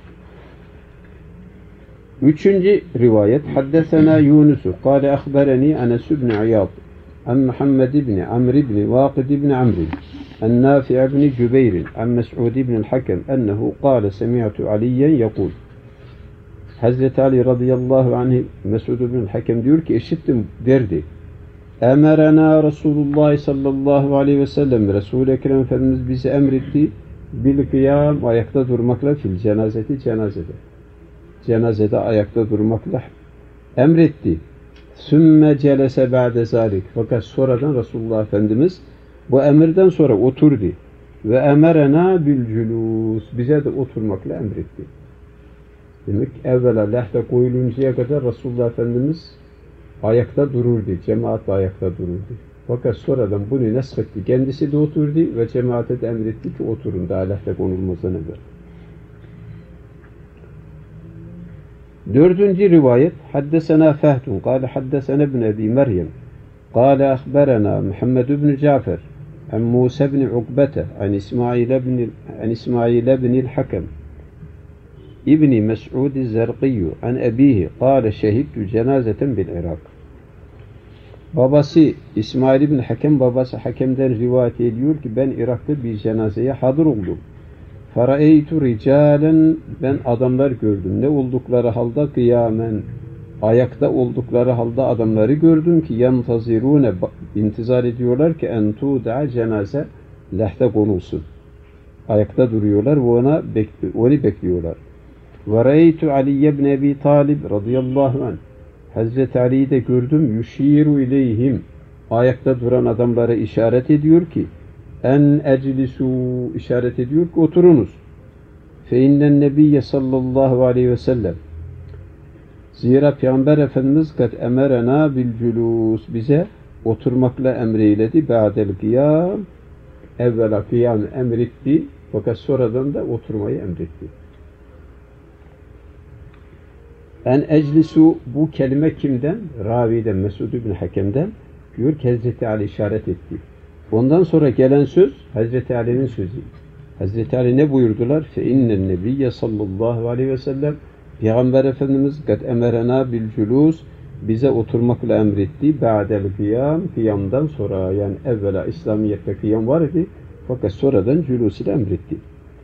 Üçüncü rivayet Haddesena Yunus'u Kale ahbereni Enes ibn İyad an Muhammed ibn Amr ibn Vakid ibn Amr an Nafi' ibn Cübeyr an Mes'ud ibn el-Hakem ennehu kâle semi'tu Aliyen yekul. Hazreti Ali radıyallahu anh Mes'ud ibn el-Hakem diyor ki işittim derdi. Emerena Resulullah sallallahu aleyhi ve sellem Resul-i Ekrem Efendimiz bizi emretti bil kıyam ayakta durmakla fil cenazeti cenazede. Cenazede ayakta durmakla emretti. Sümme celese ba'de zalik. Fakat sonradan Resulullah Efendimiz bu emirden sonra oturdu. Ve emerena bil culus. Bize de oturmakla emretti. Demek evvela lehde koyuluncaya kadar Resulullah Efendimiz ayakta dururdu. Cemaat de ayakta dururdu. Fakat sonradan bunu neshetti. Kendisi de oturdu ve cemaate de emretti ki oturun daha lehde konulmazdan evvel. Dördüncü rivayet Haddesena Fehdun Kale Haddesena ibn Ebi Meryem Kale ahberena Muhammed ibn Cafer an Musa ibn Ukbete an İsmail ibn el-Hakem İbni Mes'ud el-Zerqiyyu an ebihi kâle şehidtü cenazeten bil Irak. Babası İsmail ibn Hakem babası Hakem'den rivayet ediyor ki ben Irak'ta bir cenazeye hadır oldum. Faraeytu ricalen ben adamlar gördüm. Ne oldukları halde kıyamen ayakta oldukları halde adamları gördüm ki yantazirune intizar ediyorlar ki en tuda'a cenaze lehte konulsun. Ayakta duruyorlar ve onu bekliyorlar. Ve reytu Ali ibn Abi Talib radıyallahu anh. Hazreti Ali'yi de gördüm. Yuşiru ileyhim. Ayakta duran adamlara işaret ediyor ki en eclisu, işaret ediyor ki oturunuz. Fe innen nebiyye sallallahu aleyhi ve sellem. Zira Peygamber Efendimiz kad emerena bil culus, bize oturmakla emreyledi. Ba'del kıyam, evvela kıyam emretti fakat sonradan da oturmayı emretti. En eclisu, bu kelime kimden? Raviden, Mesud ibn Hakem'den. Diyor ki Hazreti Ali işaret etti. Ondan sonra gelen söz Hazreti Ali'nin sözü. Hazreti Ali ne buyurdular? Fe innen nebiyye sallallahu aleyhi ve sellem, Peygamber Efendimiz kad emerena bil culus, bize oturmakla emretti. Ba'del kıyam, kıyamdan sonra, yani evvela İslamiyet'te kıyam var idi fakat sonradan culus ile emretti.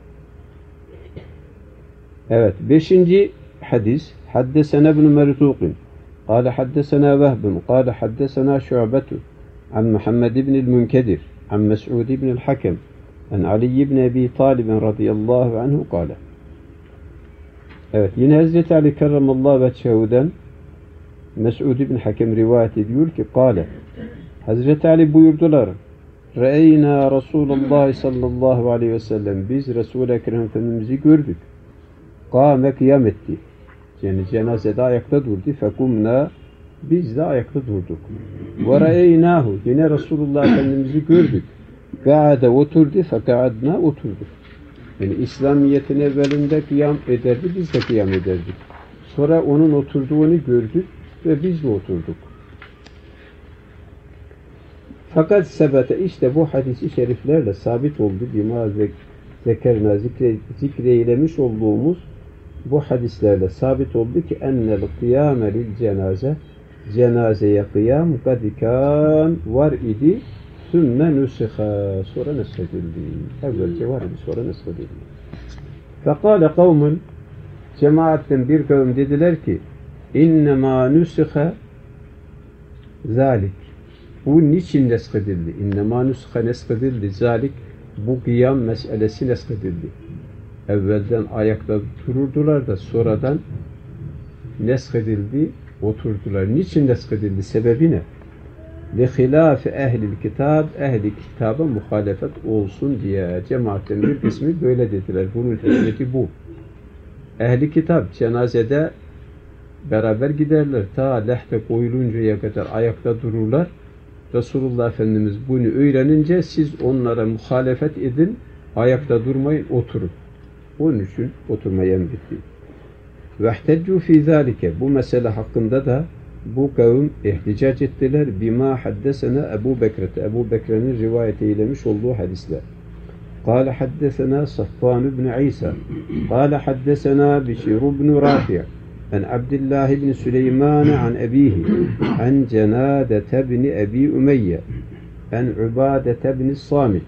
Evet, 5. hadis. Haddesena ibn Merzuqin قال حدثنا وهب قال حدثنا شعبة عن محمد بن المنكدر عن مسعود بن الحكم عن علي بن أبي طالب رضي الله عنه قال. Evet, yine Hazreti Ali kerramallahu vecehu'dan Mes'ud ibn Hakem rivayet ediyor ki kâle, Hazreti Ali buyurdular, Re'eyna Resulullah sallallahu aleyhi ve sellem, biz Resul-i Ekrem Efendimiz'i gördük. Kâme, kıyam etti. Yani cenazede ayakta durdu. Fekumna, biz de ayakta durduk. Ve re'eynahu, yine Resulullah Efendimiz'i gördük. Kâade, oturdu. Fekâadna, oturduk. Yani İslamiyet'in evvelinde kıyam ederdi, biz de kıyam ederdik. Sonra onun oturduğunu gördük ve biz de oturduk. Fakat sebete, işte bu hadis-i şeriflerle sabit oldu. Bima zekerna, zikreylemiş olduğumuz bu hadislerle sabit oldu ki ennel kıyame lil cenaze, cenazeye kıyam kadikan var idi, sümme nusiha, sonra nesredildi. Evvelce var idi, sonra nesredildi. Fekale kavmun, cemaatten bir kavim dediler ki innemâ nusiha zalik, bu niçin nesredildi? İnnemâ nusiha nesredildi zalik, bu kıyam meselesi nesredildi. Evvelden ayakta dururdular da sonradan neskedildi, oturdular. Niçin neskedildi? Sebebi ne? لِخِلَافِ اَهْلِ الْكِتَابِ, ehli kitaba muhalefet olsun diye. Cemaatten bir kısmı böyle dediler. Bunun hikmeti bu. Ehli kitap cenazede beraber giderler. Ta lehte koyuluncaya kadar ayakta dururlar. Resulullah Efendimiz bunu öğrenince siz onlara muhalefet edin, ayakta durmayın, oturun. Onun için oturmayı emretti. Vehteccu fî zâlike, bu mesele hakkında da bu kavim ihticac ettiler. Bima haddesena Ebu Bekir'te, Ebu Bekir'in rivayet eylemiş olduğu hadisler. Kâle haddesena Safvan ibn İsa, kâle haddesena Bişir ibn Rafi' an Abdullah ibn Süleyman an ebihi an Cenâdete ibn Ebi Umeyye an Ubâdete ibn Samit.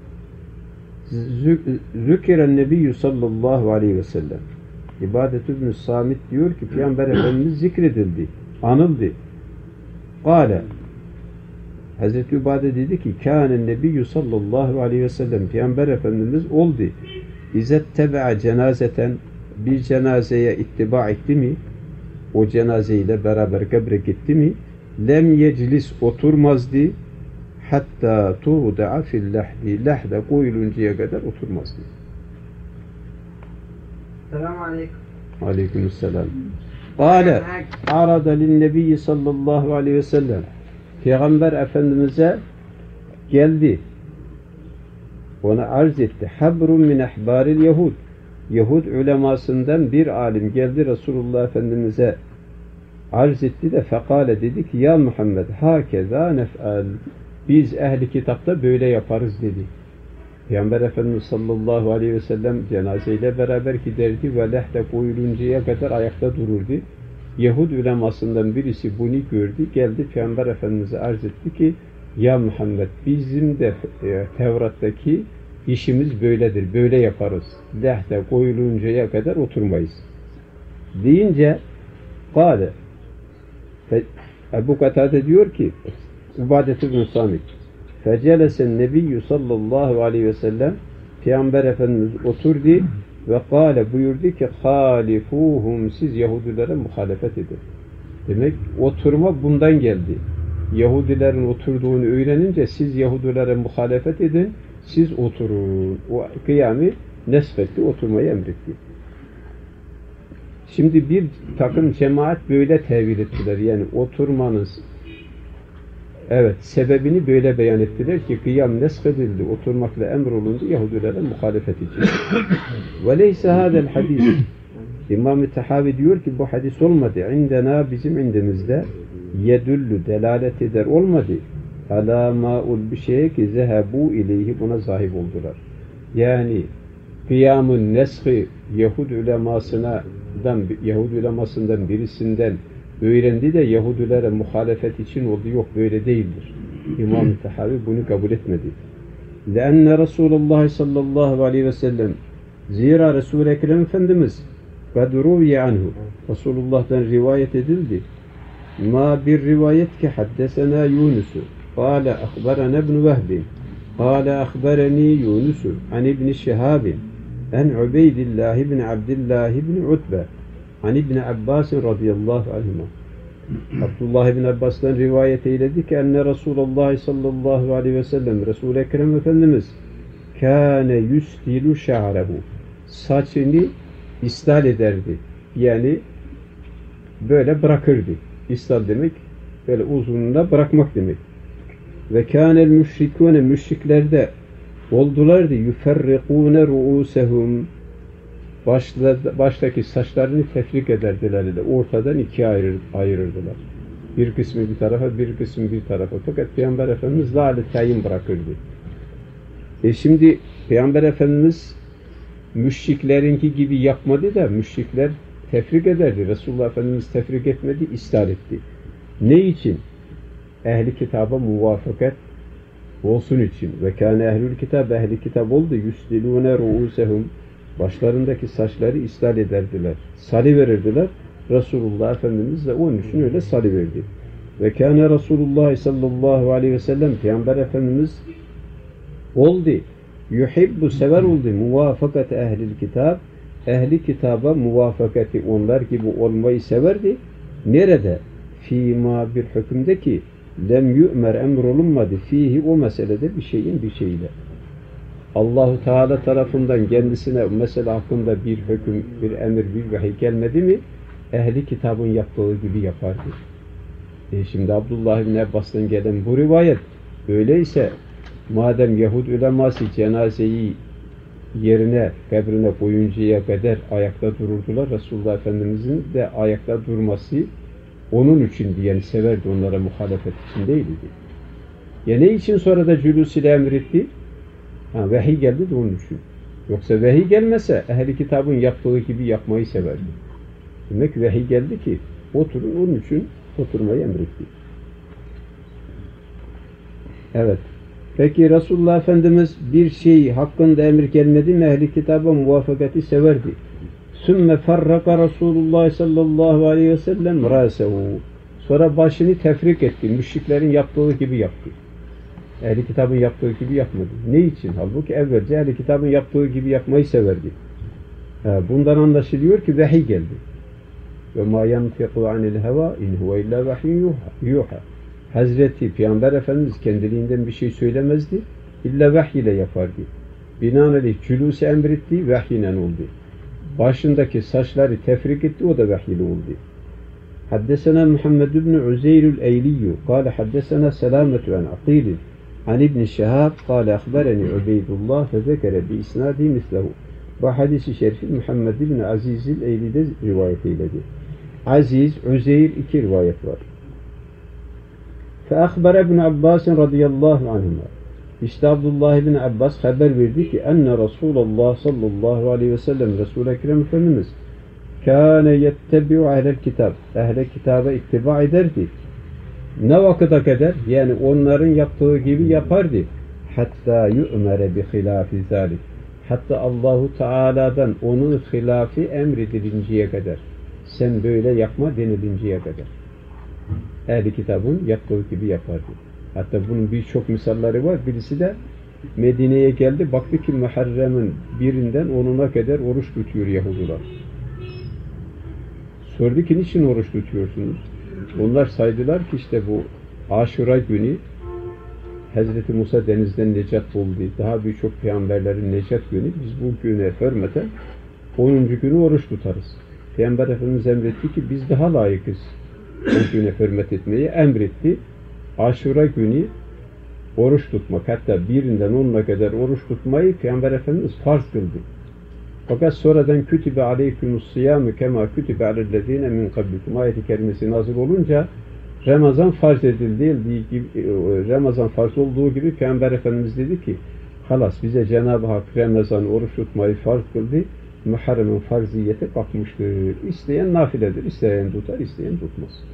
Zükiren Nebiyyü sallallahu aleyhi ve sellem. İbadet ibn Samit diyor ki Peygamber Efendimiz zikredildi, anıldı. Kâle, Hazreti Übade dedi ki kânen Nebiyyü sallallahu aleyhi ve sellem, Peygamber Efendimiz oldu. İzettebe'a cenazeten, bir cenazeye ittiba etti mi, o cenazeyle beraber kabre gitti mi, lem yeclis, oturmazdı, hatta tuğda'a fil lahdi, lahde koyuluncaya kadar oturmazdı. Selamun aleyküm. Aleykümselam. Kâle, arada linnebiyyi sallallahu aleyhi ve sellem, Peygamber Efendimiz'e geldi, ona arz etti. Habrun min ehbaril Yahud, Yahud ulemasından bir alim geldi Resulullah Efendimiz'e arz etti de fekale, dedi ki ya Muhammed hakeza nef'al, biz ehli kitapta böyle yaparız dedi. Peygamber Efendimiz sallallahu aleyhi ve sellem cenazeyle beraber giderdi ve lehte koyuluncaya kadar ayakta dururdu. Yahud ulemasından birisi bunu gördü, geldi Peygamber Efendimiz'e arz etti ki ya Muhammed, bizim de Tevrat'taki işimiz böyledir, böyle yaparız. Lehte koyuluncaya kadar oturmayız. Deyince kâle, Ebu Katade diyor ki Ubadet ibn Samit, fecelesen nebiyyü sallallahu aleyhi ve sellem, Peygamber Efendimiz oturdu ve kâle buyurdu ki halifuhum, siz Yahudilere muhalefet edin. Demek oturma bundan geldi. Yahudilerin oturduğunu öğrenince siz Yahudilere muhalefet edin, siz oturun. O kıyamı nesfetti, oturmayı emretti. Şimdi bir takım cemaat böyle tevil ettiler. Yani oturmanın sebebini böyle beyan ettiler ki kıyam neshedildi, oturmakla emrolundu Yahudilere muhalefet için. Ve leyse hadel hadis. İmam-ı Tahavi diyor ki bu hadis olmadı. İndena, bizim indimizde yedüllü, delalet eder olmadı. Alâ mâ'ul bir şeye ki zehebu ileyhi, buna zahib oldular. Yani kıyamın neshi Yahud ulemasından birisinden öğrendi de Yahudilere muhalefet için oldu. Yok, böyle değildir. İmam-ı Tahavi bunu kabul etmedi. لأن Resulullah sallallahu aleyhi ve sellem, zira Resul-i Ekrem Efendimiz قَدْ رُوْيَ عَنْهُ, Resulullah'tan rivayet edildi. Ma bir rivayet ki haddesena Yunus'u قال أخبرنا ابن وهب قال أخبرني يونس عن ابن شهاب عن عبيد الله بن عبد الله بن عتبة عن ابن عباس رضي الله عنهما. Abdullah ibn Abbas'tan rivayet eyledi ki enne Resulullah sallallahu aleyhi ve sellem, Resul-i Ekrem Efendimiz kâne yusdilu şa'rehu, saçını istal ederdi. Yani böyle bırakırdı. İstal demek böyle uzunluğuna bırakmak demek. Ve kânel müşrikûne, müşriklerde oldulardı yuferrikûne ru'ûsehum, baştaki saçlarını tefrik ederdiler. Ortadan ikiye ayırırdılar. Bir kısmı bir tarafa, bir kısmı bir tarafa. Fakat Peygamber Efendimiz zâle tayin bırakırdı. Şimdi Peygamber Efendimiz müşriklerinki gibi yapmadı da müşrikler tefrik ederdi. Resulullah Efendimiz tefrik etmedi, istar etti. Ne için? Ehli kitaba muvafakat olsun için. Ve kâne ehlül kitab, ehli kitap oldu. Yusdilûne ru'ûsehum, başlarındaki saçları istal ederdiler. Sali verirdiler. Resulullah Efendimiz de onun için öyle sali verdi. Ve kâne Resulullah sallallahu aleyhi ve sellem, Peygamber Efendimiz oldu. Yuhibbu, sever oldu. Muvafakat ehlil kitab, ehli kitaba muvafakati, onlar gibi olmayı severdi. Nerede? Fîmâ, bir hükümdeki lem yu'mer, emrolunmadı. Fihi, o meselede bir şeyle. Allahu Teala tarafından kendisine mesele hakkında bir hüküm, bir emir, bir vahiy gelmedi mi? Ehli kitabın yaptığı gibi yapardı. Şimdi Abdullah ibn Abbas'tan gelen bu rivayet öyleyse, madem Yahud uleması cenazeyi yerine, kabrine koyuncaya kadar ayakta dururdular, Resulullah Efendimizin de ayakta durması onun içindi, yani severdi, onlara muhalefet için değildi. Ya ne için sonra da cülûs ile emretti? Vahiy geldi de onun için. Yoksa vahiy gelmese ehli kitabın yaptığı gibi yapmayı severdi. Demek vahiy geldi ki oturun, onun için oturmayı emretti. Evet. Peki Resulullah Efendimiz bir şey hakkında emir gelmedi mi ehli kitaba muvafakati severdi. Sümme ferraka Resulullah sallallahu aleyhi ve sellem râsehu. Sonra başını tefrik etti. Müşriklerin yaptığı gibi yaptı. Ehli kitabın yaptığı gibi yapmadı. Ne için? Halbuki evvelce ehli kitabın yaptığı gibi yapmayı severdi. Bundan anlaşılıyor ki vahiy geldi. Ve mâ yanfiqu anil heva in huve illa vahiyyun yuha. Hazreti Peygamber Efendimiz kendiliğinden bir şey söylemezdi. İlla vahiy ile yapardı. Binaenaleyh cülûs emretti, vahiyden oldu. Başındaki saçları tefrik etti, o da vahiy ile oldu. Haddesena Muhammed ibn Uzeyrül Eyliyyü kâle haddesena Selametü en Akîlin an İbn Şehab kâle akhbereni Ubeydullah ve zekere bi isnâdi mislehu. Bu hadisi şerifi Muhammed ibn Aziz'il Eyli'de rivayet eyledi. Aziz, Uzeyr, iki rivayet var. Fe akhbere ibn Abbas radıyallahu anhuma. İşte Abdullah ibn Abbas haber verdi ki enne Resulullah sallallahu aleyhi ve sellem, Resul-i Ekrem Efendimiz kâne yettebi'u ehlel kitab, ehl-i kitaba ittiba ederdi. Ne vakıta kadar? Yani onların yaptığı gibi yapardı. Hatta yu'mere bi hilâfi zâlik. Hatta Allahu Teala'dan onun hilâfi emredilinceye kadar. Sen böyle yapma denilinceye kadar. Ehl-i kitabın yaptığı gibi yapardı. Hatta bunun birçok misalleri var. Birisi de Medine'ye geldi. Baktı ki Muharrem'in birinden 10'una kadar oruç tutuyor Yahudiler. Sordu ki niçin oruç tutuyorsunuz? Onlar saydılar ki işte bu Aşura günü Hazreti Musa denizden necat buldu. Daha birçok peygamberlerin necat günü. Biz bu güne hürmeten 10. günü oruç tutarız. Peygamber Efendimiz emretti ki biz daha layıkız o güne hürmet etmeyi emretti. Aşura günü oruç tutmak, hatta birinden 10'una kadar oruç tutmayı Peygamber Efendimiz farz kıldı. Fakat sonradan kütübe aleykümüs siyâmü kemâ kütübe alellezîne min kablikum ayet-i kerimesi nazil olunca Ramazan farz edildiği gibi, Ramazan farz olduğu gibi Peygamber Efendimiz dedi ki halas bize Cenab-ı Hak Ramazan oruç tutmayı farz kıldı. Muharrem'in farziyeti kalkmıştır. İsteyen nafiledir. İsteyen tutar, isteyen tutmaz.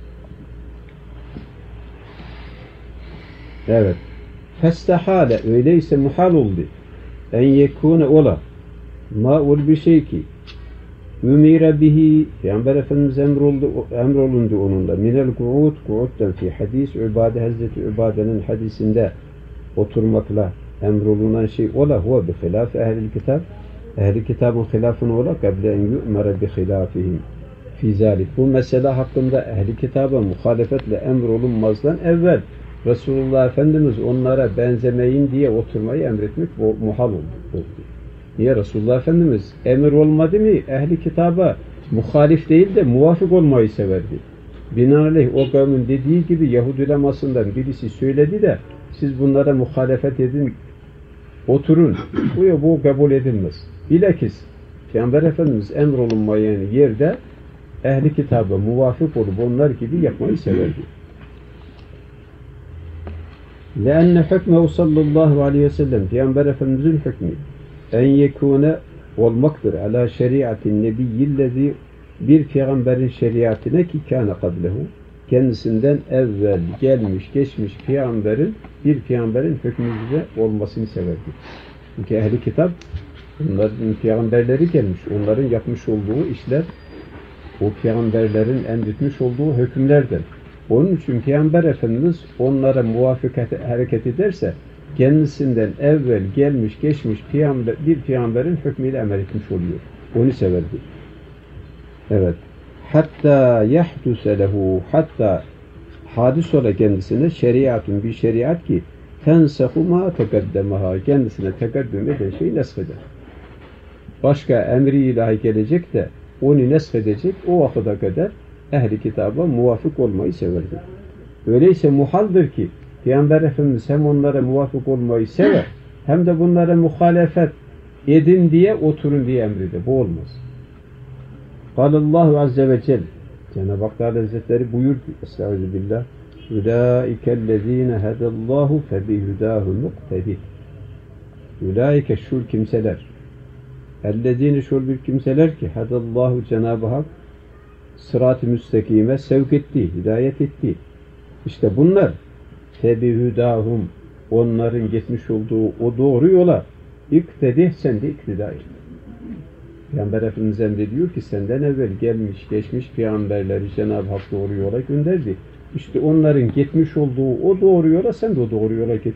Evet. Festehale öyleyse muhal oldu. En yekûne ola. Ma ol bir şey ki ümire bihi Peygamber Efendimiz emrolundu onunla. Minel ku'udden fi hadis Übade Hazreti Übade'nin hadisinde oturmakla emrolunan şey ola huve bi hilaf ehlil kitab. Ehli kitabın hilafını ola kable en yu'mere bi hilafihim fi zalik. Bu mesele hakkında ehli kitaba muhalefetle emrolunmazdan evvel Resulullah Efendimiz onlara benzemeyin diye oturmayı emretmek muhal oldu. Niye? Resulullah Efendimiz emir olmadı mı ehli kitaba muhalif değil de muvafık olmayı severdi. Binaenaleyh o kavmin dediği gibi Yahudi ulemasından birisi söyledi de siz bunlara muhalefet edin, oturun. Bu kabul edilmez. Bilakis Peygamber Efendimiz emrolunmayan yerde ehli kitaba muvafık olup onlar gibi yapmayı severdi. لأن حكمه sallallahu aleyhi ve sellem Peygamber Efendimiz'in hükmü en yekûne olmaktır ala şeriatin nebiyyillezi bir peygamberin şeriatine ki kâne kablehu kendisinden evvel gelmiş geçmiş bir peygamberin hükmünde olmasını severdi. Çünkü ehli kitap onların peygamberleri gelmiş. Onların yapmış olduğu işler o peygamberlerin emretmiş olduğu hükümlerden. Onun için Peygamber Efendimiz onlara muvafık hareket ederse kendisinden evvel gelmiş geçmiş bir peygamberin hükmüyle emel etmiş oluyor. Onu severdi. Evet. Hatta yahduse lehu hatta hadis ola kendisine şeriatun bir şeriat ki tensehu ma tegaddemaha kendisine tegaddüm eden şeyi nesheder. Başka emri ilahi gelecek de onu nesfedecek o vakıda kadar ehli kitaba muvafık olmayı severdi. Öyleyse muhaldir ki Peygamber Efendimiz hem onlara muvafık olmayı sever hem de bunlara muhalefet edin diye oturun diye emreder. Bu olmaz. Allahu azze ve celle Cenab-ı Hak Teala Hazretleri buyurdu. Estağfirullah. Ulaikellezine hedallahu febihudahu muqtedih. Ulaike şul kimseler. Ellezine şul bir kimseler ki hedallahu Cenab-ı Hak sırat-ı müstakime sevk etti, hidayet etti. İşte bunlar febihudahum onların gitmiş olduğu o doğru yola iktedih sen de iktidai. Peygamber Efendimiz emrediyor ki senden evvel gelmiş, geçmiş peygamberleri Cenab-ı Hak doğru yola gönderdi. İşte onların gitmiş olduğu o doğru yola sen de o doğru yola git.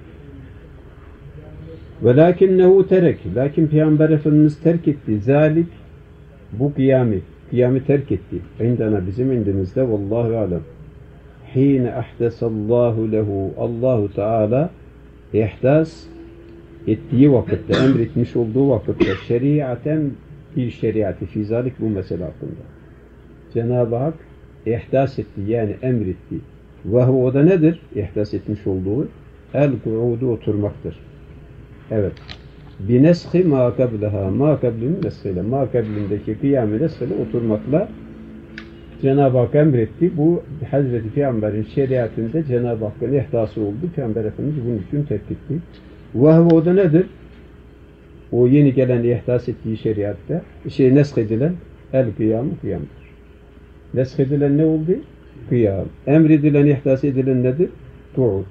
Velakinnehu terek. Lakin Peygamber Efendimiz terk etti. Zalik bu kıyamı terk etti. İndana bizim indimizde vallahu alem. Hine ahdesallahu lehu Allahu Teala ihdas ettiği vakitte, emretmiş olduğu vakitte şeriaten bir şeriatı fizalik bu mesele hakkında. Cenab-ı Hak ihdas etti yani emretti. Ve o da nedir? İhdas etmiş olduğu el-ku'udu oturmaktır. Evet. Bineshi ma kablaha ma kablinin neshiyle ma kablindeki kıyam-ı neshiyle oturmakla Cenab-ı Hak emretti. Bu Hazreti Peygamber'in şeriatında Cenab-ı Hakk'ın ihdası oldu. Peygamber Efendimiz bunun için terk etti. Ve o da nedir? O yeni gelen ihdas ettiği şeriatta nesk edilen kıyamdır. Nesk edilen ne oldu? Kıyam. Emredilen, ihdas edilen nedir? Tu'ud.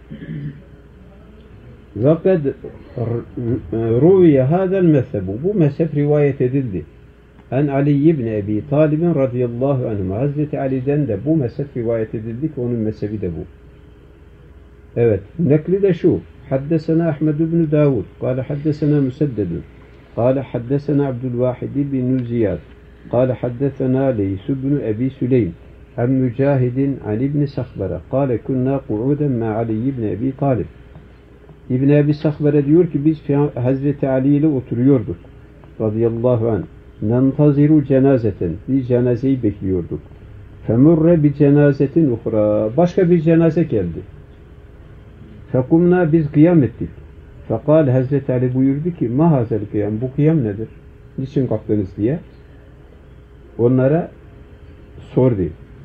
Ve kad ruviye hadel mezhebu. Bu mezhep rivayet edildi. En Ali ibn Ebi Talib'in radıyallahu anhuma. Hazreti Ali'den de bu mezhep rivayet edildi ki onun mezhebi de bu. Evet. Nekli de şu. حدثنا أحمد بن داود قال حدثنا مسدد قال حدثنا عبد الواحد بن زياد قال حدثنا ليث بن أبي سليم عن مجاهد عن ابن سخبرة قال كنا قعودا مع علي بن أبي طالب. İbn Ebi Sakbere diyor ki biz Hazreti Ali ile oturuyorduk radıyallahu anh. Nantaziru cenazeten, bir cenazeyi bekliyorduk. Femurre bi cenazetin uhra, başka bir cenaze geldi. Fekumna, biz kıyam ettik. Fekal, Hazreti Ali buyurdu ki ma hazel kıyam, bu kıyam nedir? Niçin kalktınız diye onlara sordu.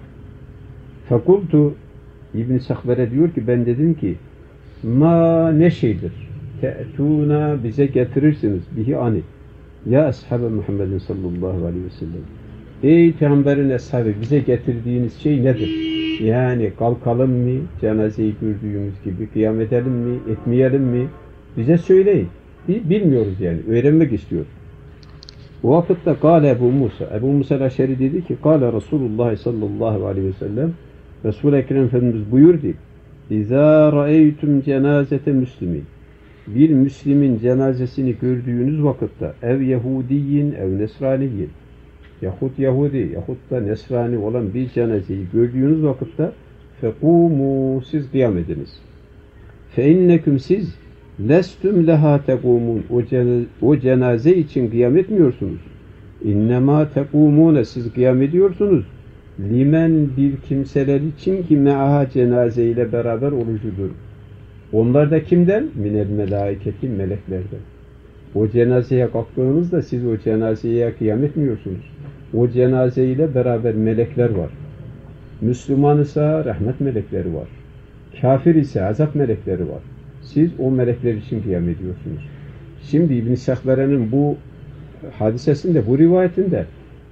Fekultu, İbn Sakbere diyor ki ben dedim ki ma ne şeydir? Te'tuna, bize getirirsiniz bihi ani. Ya ashab-ı Muhammedin sallallahu aleyhi ve sellem. Ey Peygamberin ashabı, bize getirdiğiniz şey nedir? Yani kalkalım mı? Cenazeyi gördüğümüz gibi kıyam edelim mi? Etmeyelim mi? Bize söyleyin. Bilmiyoruz yani. Öğrenmek istiyoruz. O vakitte kâle Ebu Musa. Ebu Musa el-Eş'ari dedi ki kâle Resulullah sallallahu aleyhi ve sellem. Resul-i Ekrem Efendimiz buyurdu. İzâ ra'eytum cenazete müslimin. Bir Müslim'in cenazesini gördüğünüz vakitte ev Yahudiyin ev Nesraniyin, yahut Yahudi yahut da Nesrani olan bir cenazeyi gördüğünüz vakitte fekûmû, siz kıyam ediniz. Fe inneküm, siz lestüm leha tekûmûn, o cenaze için kıyam etmiyorsunuz. İnnemâ tekûmûne, siz kıyam ediyorsunuz. Limen, bir kimseler için ki me'aha, cenaze ile beraber olucudur. Onlar da kimden? Minel melaiketi, meleklerden. O cenazeye kalktığınızda siz o cenazeye kıyam etmiyorsunuz. O cenaze ile beraber melekler var. Müslüman ise rahmet melekleri var. Kafir ise azap melekleri var. Siz o melekler için kıyam ediyorsunuz. Şimdi İbn-i Sakbere'nin bu hadisesinde, bu rivayetinde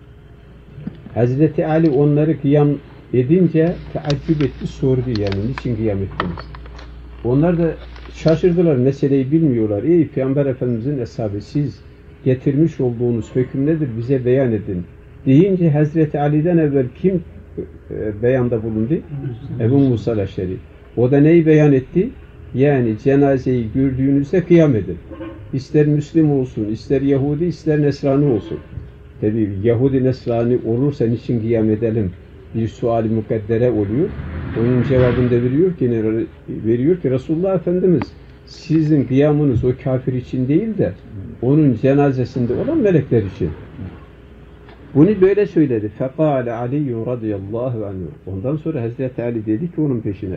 Hazreti Ali onları kıyam edince teaccüp etti, sordu yani niçin kıyam ettiniz? Onlar da şaşırdılar, meseleyi bilmiyorlar. Ey Peygamber Efendimizin ashabı, siz getirmiş olduğunuz hüküm nedir? Bize beyan edin. Deyince Hazreti Ali'den evvel kim beyanda bulundu? Ebu Musa el-Eş'ari. O da neyi beyan etti? Yani cenazeyi gördüğünüzde kıyam edin. İster Müslüm olsun, ister Yahudi, ister Nesrani olsun. Tabi Yahudi Nesrani olursa niçin kıyam edelim? Bir sual-i mukaddere oluyor. Onun cevabında veriyor ki Resulullah Efendimiz, sizin kıyamınız o kafir için değil de onun cenazesinde olan melekler için. Bunu böyle söyledi. Fekâle Aliyyun radıyallahu anh. Ondan sonra Hazreti Ali dedi ki onun peşine,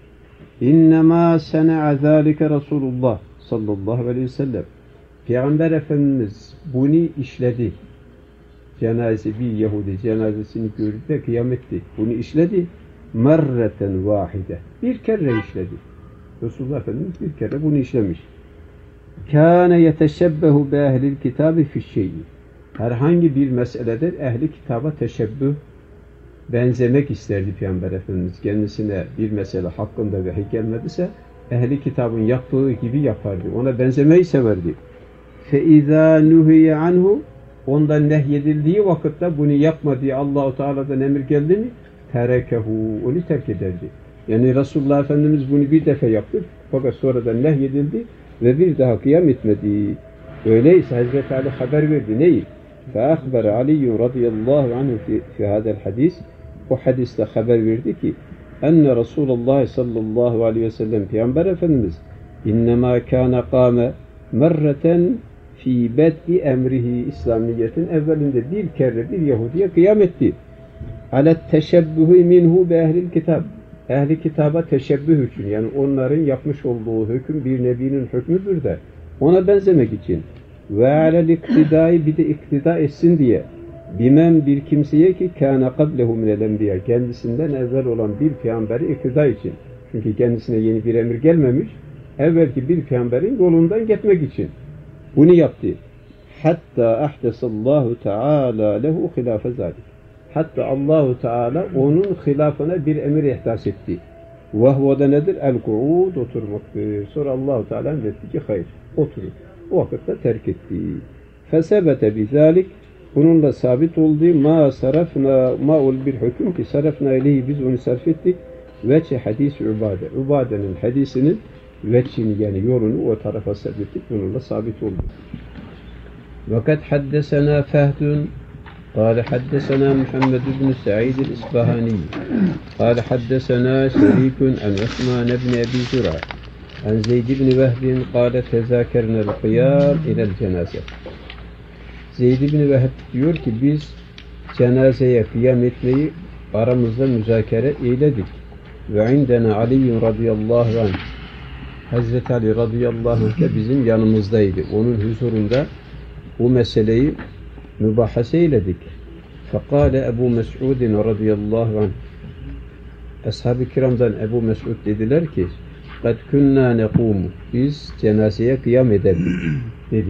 İnnemâ sene'a zâlike Resulullah sallallahu aleyhi ve sellem. Peygamber Efendimiz bunu işledi. Cenaze, bir Yahudi cenazesini gördü de kıyam etti. Bunu işledi. Merreten vahide. Bir kere işledi. Resulullah Efendimiz bir kere bunu işlemiş. Kâne yeteşebbehu bi ehlil kitâbi fişşey'i. Herhangi bir meselede ehli kitaba teşebbüh, benzemek isterdi Peygamber Efendimiz. Kendisine bir mesele hakkında vahiy gelmediyse ehli kitabın yaptığı gibi yapardı. Ona benzemeyi severdi. فَاِذَا نُهِيَ عَنْهُ, ondan nehyedildiği vakitte bunu yapma diye Allah-u Teala'dan emir geldi mi terekehu, onu terk ederdi. Yani Resulullah Efendimiz bunu bir defa yaptı fakat sonradan nehyedildi ve bir daha kıyam etmedi. Öyleyse Hazreti Ali haber verdi. Neyi? فَاَخْبَرَ عَلِيٌّ radıyallahu anhu fi hadel hadis. O hadiste haber verdi ki enne Resulullah sallallahu aleyhi ve sellem, Peygamber Efendimiz innema kâne kâme merreten fi bed'i emrihi, İslamiyet'in evvelinde bir kere bir Yahudi'ye kıyam etti. Alet teşebbühü minhu be ehlil kitab. Ehli kitaba teşebbüh için, yani onların yapmış olduğu hüküm bir nebinin hükmüdür de ona benzemek için. Ve alel iktidai, bir de iktida etsin diye. Bimen, bir kimseye ki kâne kablehu minel enbiya, kendisinden evvel olan bir peygamberi iktida için. Çünkü kendisine yeni bir emir gelmemiş. Evvelki bir peygamberin yolundan gitmek için. Bunu yaptı. Hatta ahdesallahu teala lehu hilafe zalik. Hatta Allahu Teala onun hilafına bir emir ihdas etti. Vahvada nedir? El-ku'ud, oturmaktır. Sonra Allahu Teala emretti ki hayır, oturun. O vakitte terk etti. Fesebete bizalik, bununla sabit olduğu ma sarafna maul bir hüküm ki sarafna ileyhi, biz onu sarf ettik. Veçe hadis Ubade. Ubade'nin hadisinin veçhini yani yolunu o tarafa sabitlik bununla sabit oldu. Vakat haddesena Fehdun قال حدثنا محمد بن سعيد الإصبهاني قال حدثنا شريك عن عثمان بن أبي زرع عن زيد بن وهب قال تذاكرنا القيام إلى الجنازة. Zeyd ibn Vehb diyor ki biz cenazeye kıyam etmeyi aramızda müzakere eyledik. Ve indena Ali radıyallahu anh. Hazreti Ali radıyallahu anh da bizim yanımızdaydı. Onun huzurunda bu meseleyi mübahase eyledik. Fekale Ebu Mes'udin radıyallahu anh. Ashab-ı kiramdan Ebu Mes'ud dediler ki قَدْ كُنَّا نَقُومُ biz cenazeye kıyam ederdik dedi.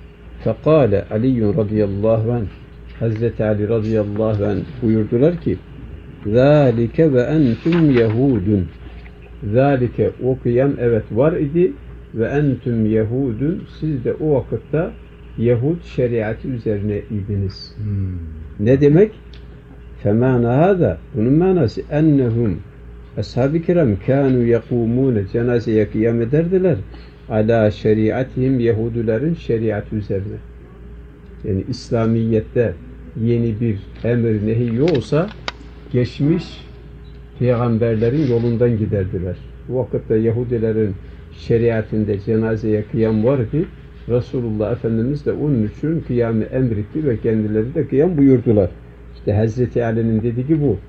Fekale Ali radıyallahu anh. Hazreti Ali radıyallahu anh buyurdular ki ذَٰلِكَ وَاَنْتُمْ يَهُودٌ ذَٰلِكَ o kıyam evet var idi ve entüm Yehudun siz de o vakitte Yahud şeriatı üzerine idiniz. Ne demek? فَمَانَ هَذَا bunun manası ennehum ashab-ı kiram kânû yekûmûne cenazeye kıyam ederdiler ala şeriatihim Yahudilerin şeriatı üzerine. Yani İslamiyet'te yeni bir emir nehiy olsa geçmiş peygamberlerin yolundan giderdiler. Bu vakitte Yahudilerin şeriatinde cenazeye kıyam vardı. Resulullah Efendimiz de onun için kıyamı emretti ve kendileri de kıyam buyurdular. İşte Hazreti Ali'nin dediği bu.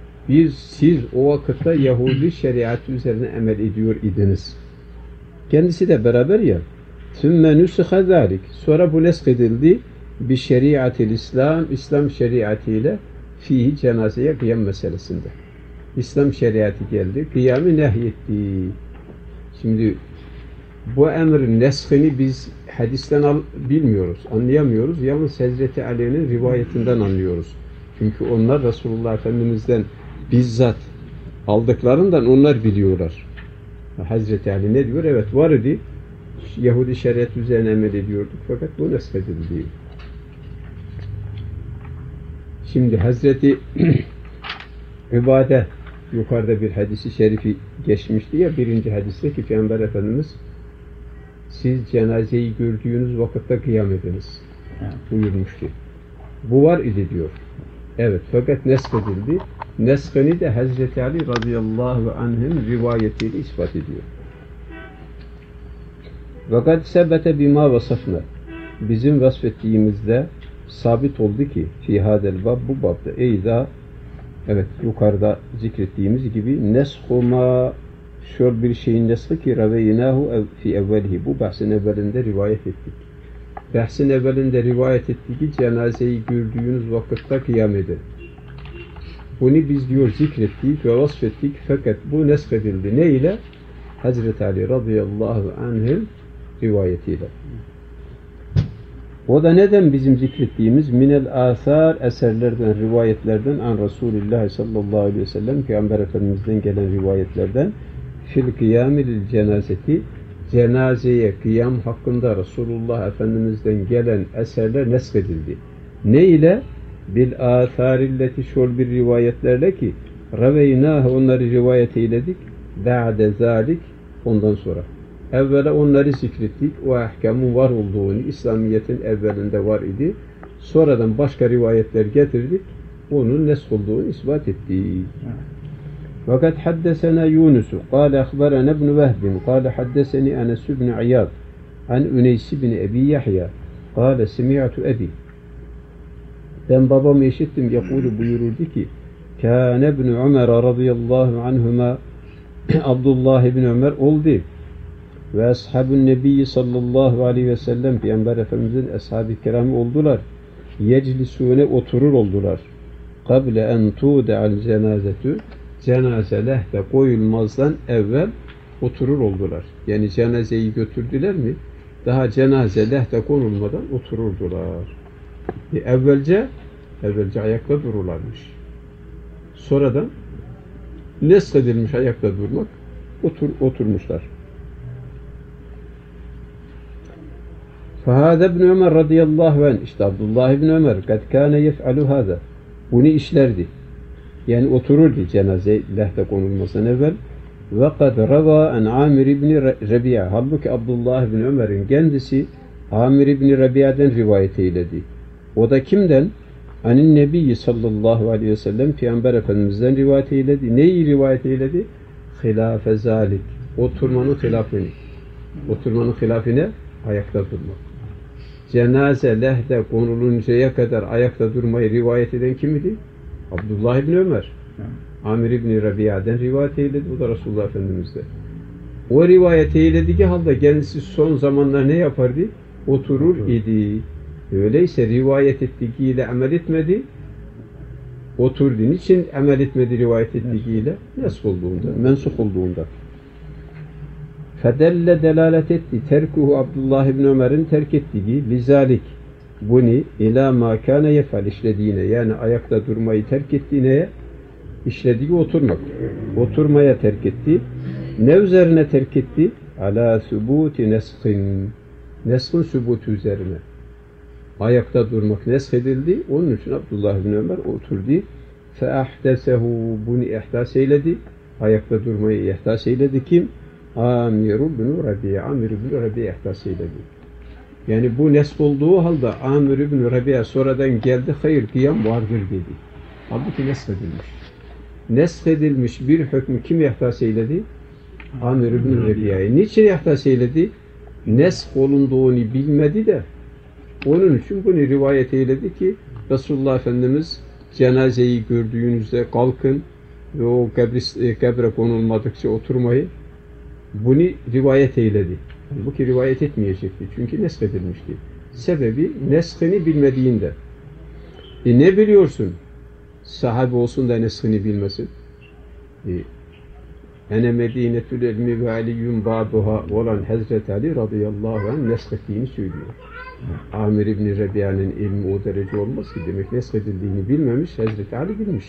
Siz o vakitte Yahudi şeriatı üzerine emel ediyor idiniz. Kendisi de beraber ya. ثُمَّ نُسِخَ ذَٰلِكِ sonra bu nesk edildi. Bir şeriat-ı İslam şeriatıyla fihi cenazeye kıyam meselesinde. İslam şeriatı geldi. Kıyamı nehyetti. Şimdi bu emrin neshini biz hadisten bilmiyoruz, anlayamıyoruz. Yalnız Hazreti Ali'nin rivayetinden anlıyoruz. Çünkü onlar Resulullah Efendimiz'den bizzat aldıklarından onlar biliyorlar. Hazreti Ali ne diyor? Evet var idi. Yahudi şeriatı üzerine emel ediyorduk. Fakat bu neshedildi. Şimdi Hazreti Übade yukarıda bir hadisi şerifi geçmişti ya birinci hadiste ki Peygamber Efendimiz siz cenazeyi gördüğünüz vakitte kıyam ediniz buyurmuştu. Bu var idi diyor. Evet fakat neshedildi. Neshini de Hazreti Ali radıyallahu anh'ın rivayetiyle ispat ediyor. Fakat sebete bima vasafna bizim vasfettiğimizde sabit oldu ki fi hadel bab bu babda eyda evet yukarıda zikrettiğimiz gibi neshuma şöyle bir şeyin neshi ki raveynahu fi evvelihi bu bahsin evvelinde rivayet ettik. Bahsin evvelinde rivayet ettik ki cenazeyi gördüğünüz vakitte kıyam edin. Bunu biz diyor zikrettik ve vasfettik fakat bu nesk edildi. Ne ile? Hazreti Ali radıyallahu anh'ın rivayetiyle. O da neden bizim zikrettiğimiz minel asar eserlerden, rivayetlerden an Resulullah sallallahu aleyhi ve sellem Peygamber Efendimiz'den gelen rivayetlerden fil kıyami lil cenazeti cenazeye kıyam hakkında Resulullah Efendimiz'den gelen eserler neskedildi. Ne ile? Bil atharilleti şol bir rivayetlerle ki raveynâh onları rivayet eyledik ba'de zalik ondan sonra. Evvela onları zikrettik. O ahkamın var olduğunu, İslamiyet'in evvelinde var idi. Sonradan başka rivayetler getirdik. Onun nesk olduğunu ispat ettik. Fakat haddesena Yunus, قال أخبرنا ابن وهب, قال حدثني أنس بن عياض, عن أنيس بن أبي يحيى, قال سمعت أبي. Ben babamı işittim, yakulu buyururdu ki, كان ابن عمر radıyallahu anhuma, Abdullah ibn Ömer oldu. Ve ashabun nebi sallallahu aleyhi ve sellem Peygamber Efendimiz'in ashab-ı kiramı oldular. Yeclisune oturur oldular. Kable en tu'de'al cenazetü cenaze lehte koyulmazdan evvel oturur oldular. Yani cenazeyi götürdüler mi? Daha cenaze lehte konulmadan otururdular. Evvelce ayakta dururlarmış. Sonradan neskedilmiş ayakta durmak oturmuşlar. فَهَذَا ابْنُ Ömer radıyallahu anh işte Abdullah ibn Ömer قَدْ كَانَ يَفْعَلُ هَذَا bunu işlerdi. Yani otururdu cenaze lehte konulmasından evvel Ve kad rava an Amir ibn Rabi'a. Halbuki Abdullah ibn Ömer'in kendisi Amir ibn Rabi'den rivayet eyledi. O da kimden? Anin Nebiyyi sallallahu aleyhi ve sellem Peygamber Efendimiz'den rivayet eyledi. Neyi rivayet eyledi? Hilafe zalik. Oturmanın hilafını. Oturmanın hilafine ayakta durmak. Cenaze lehde konuluncaya kadar ayakta durmayı rivayet eden kim idi? Abdullah ibn Ömer. Amir ibn Rabi'den rivayet eyledi. Bu da Resulullah Efendimiz'de. O rivayet eylediği halde kendisi son zamanlar ne yapardı? Oturur idi. Öyleyse rivayet ettiğiyle amel etmedi. Oturdu. Niçin amel etmedi rivayet ettiğiyle? Nesf olduğunda, mensuh olduğunda. Fedelle delalet etti. Terkuhu Abdullah ibn Ömer'in terk ettiği lizalik. Bunu ila ma kâne yefal işlediğine, yani ayakta durmayı terk ettiğine, işlediği oturmak. Oturmaya terk etti. Ne üzerine terk etti? Ala sübuti neskin. Neskin sübutu üzerine. Ayakta durmak neshedildi. Onun için Abdullah ibn Ömer oturdu. Feahdesehu, bunu ihdas eyledi. Ayakta durmayı ihdas eyledi. Kim? Amir ibn Rabi'a. Amir ibn Rabi'a ihdas eyledi. Yani bu nesb olduğu halde Amir ibn Rabi'a sonradan geldi. Hayır, kıyam vardır dedi. Halbuki neshedilmiş. Neshedilmiş bir hükmü kim ihdas eyledi? Amir ibn Rabi'a'yı. Niçin ihdas eyledi? Nesb olunduğunu bilmedi de onun için bunu rivayet eyledi ki Resulullah Efendimiz cenazeyi gördüğünüzde kalkın ve o kabre konulmadıkça oturmayı, bunu rivayet eyledi. Bu ki rivayet etmeyecekti. Çünkü neshedilmişti. Sebebi neshini bilmediğinde. Ne biliyorsun? Sahabe olsun da neshini bilmesin. Ene medinetül ilmi ve aliyyun babuha olan Hazreti Ali radıyallahu anh neshettiğini söylüyor. Amir ibn Rabi'a'nın ilmi o derece olmaz ki, demek neshedildiğini bilmemiş, Hazreti Ali bilmiş.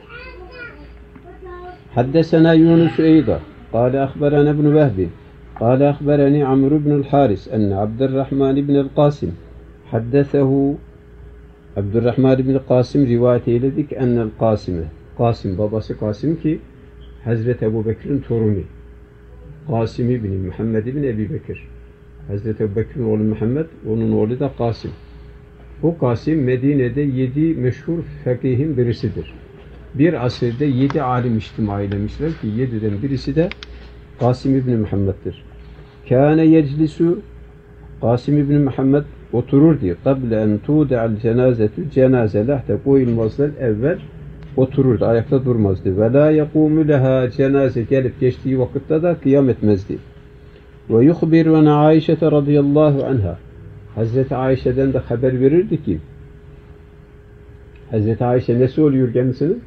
Haddesena Yunus Eyda قال أخبرنا ابن وهب قال أخبرني عمرو بن الحارث أن عبد الرحمن بن القاسم حدثه Abdurrahman ibn Kasım rivayet eyledik ennel Kasime. Kasım, babası Kasım ki Hazreti Ebu Bekir'in torunu. Kasım ibn Muhammed ibn Ebu Bekir. Hazreti Ebu Bekir'in oğlu Muhammed, onun oğlu da Kasım. Bu Kasım Medine'de 7 meşhur fakihin birisidir. Bir asırda 7 alim içtima eylemişler ki 7'den birisi de Kasım ibn Muhammed'dir. Kâne yeclisu, Kasım ibn Muhammed oturur diye. Kable en tu'de'al cenazetü, cenaze lehte koyulmazlar evvel otururdu, ayakta durmazdı. Ve la yekûmü leha, cenaze gelip geçtiği vakitte de kıyam etmezdi. Ve yuhbiruna Ayşe radıyallahu anha, Hazreti Ayşe'den de haber verirdi ki Hazreti Ayşe nesi oluyor kendisinin?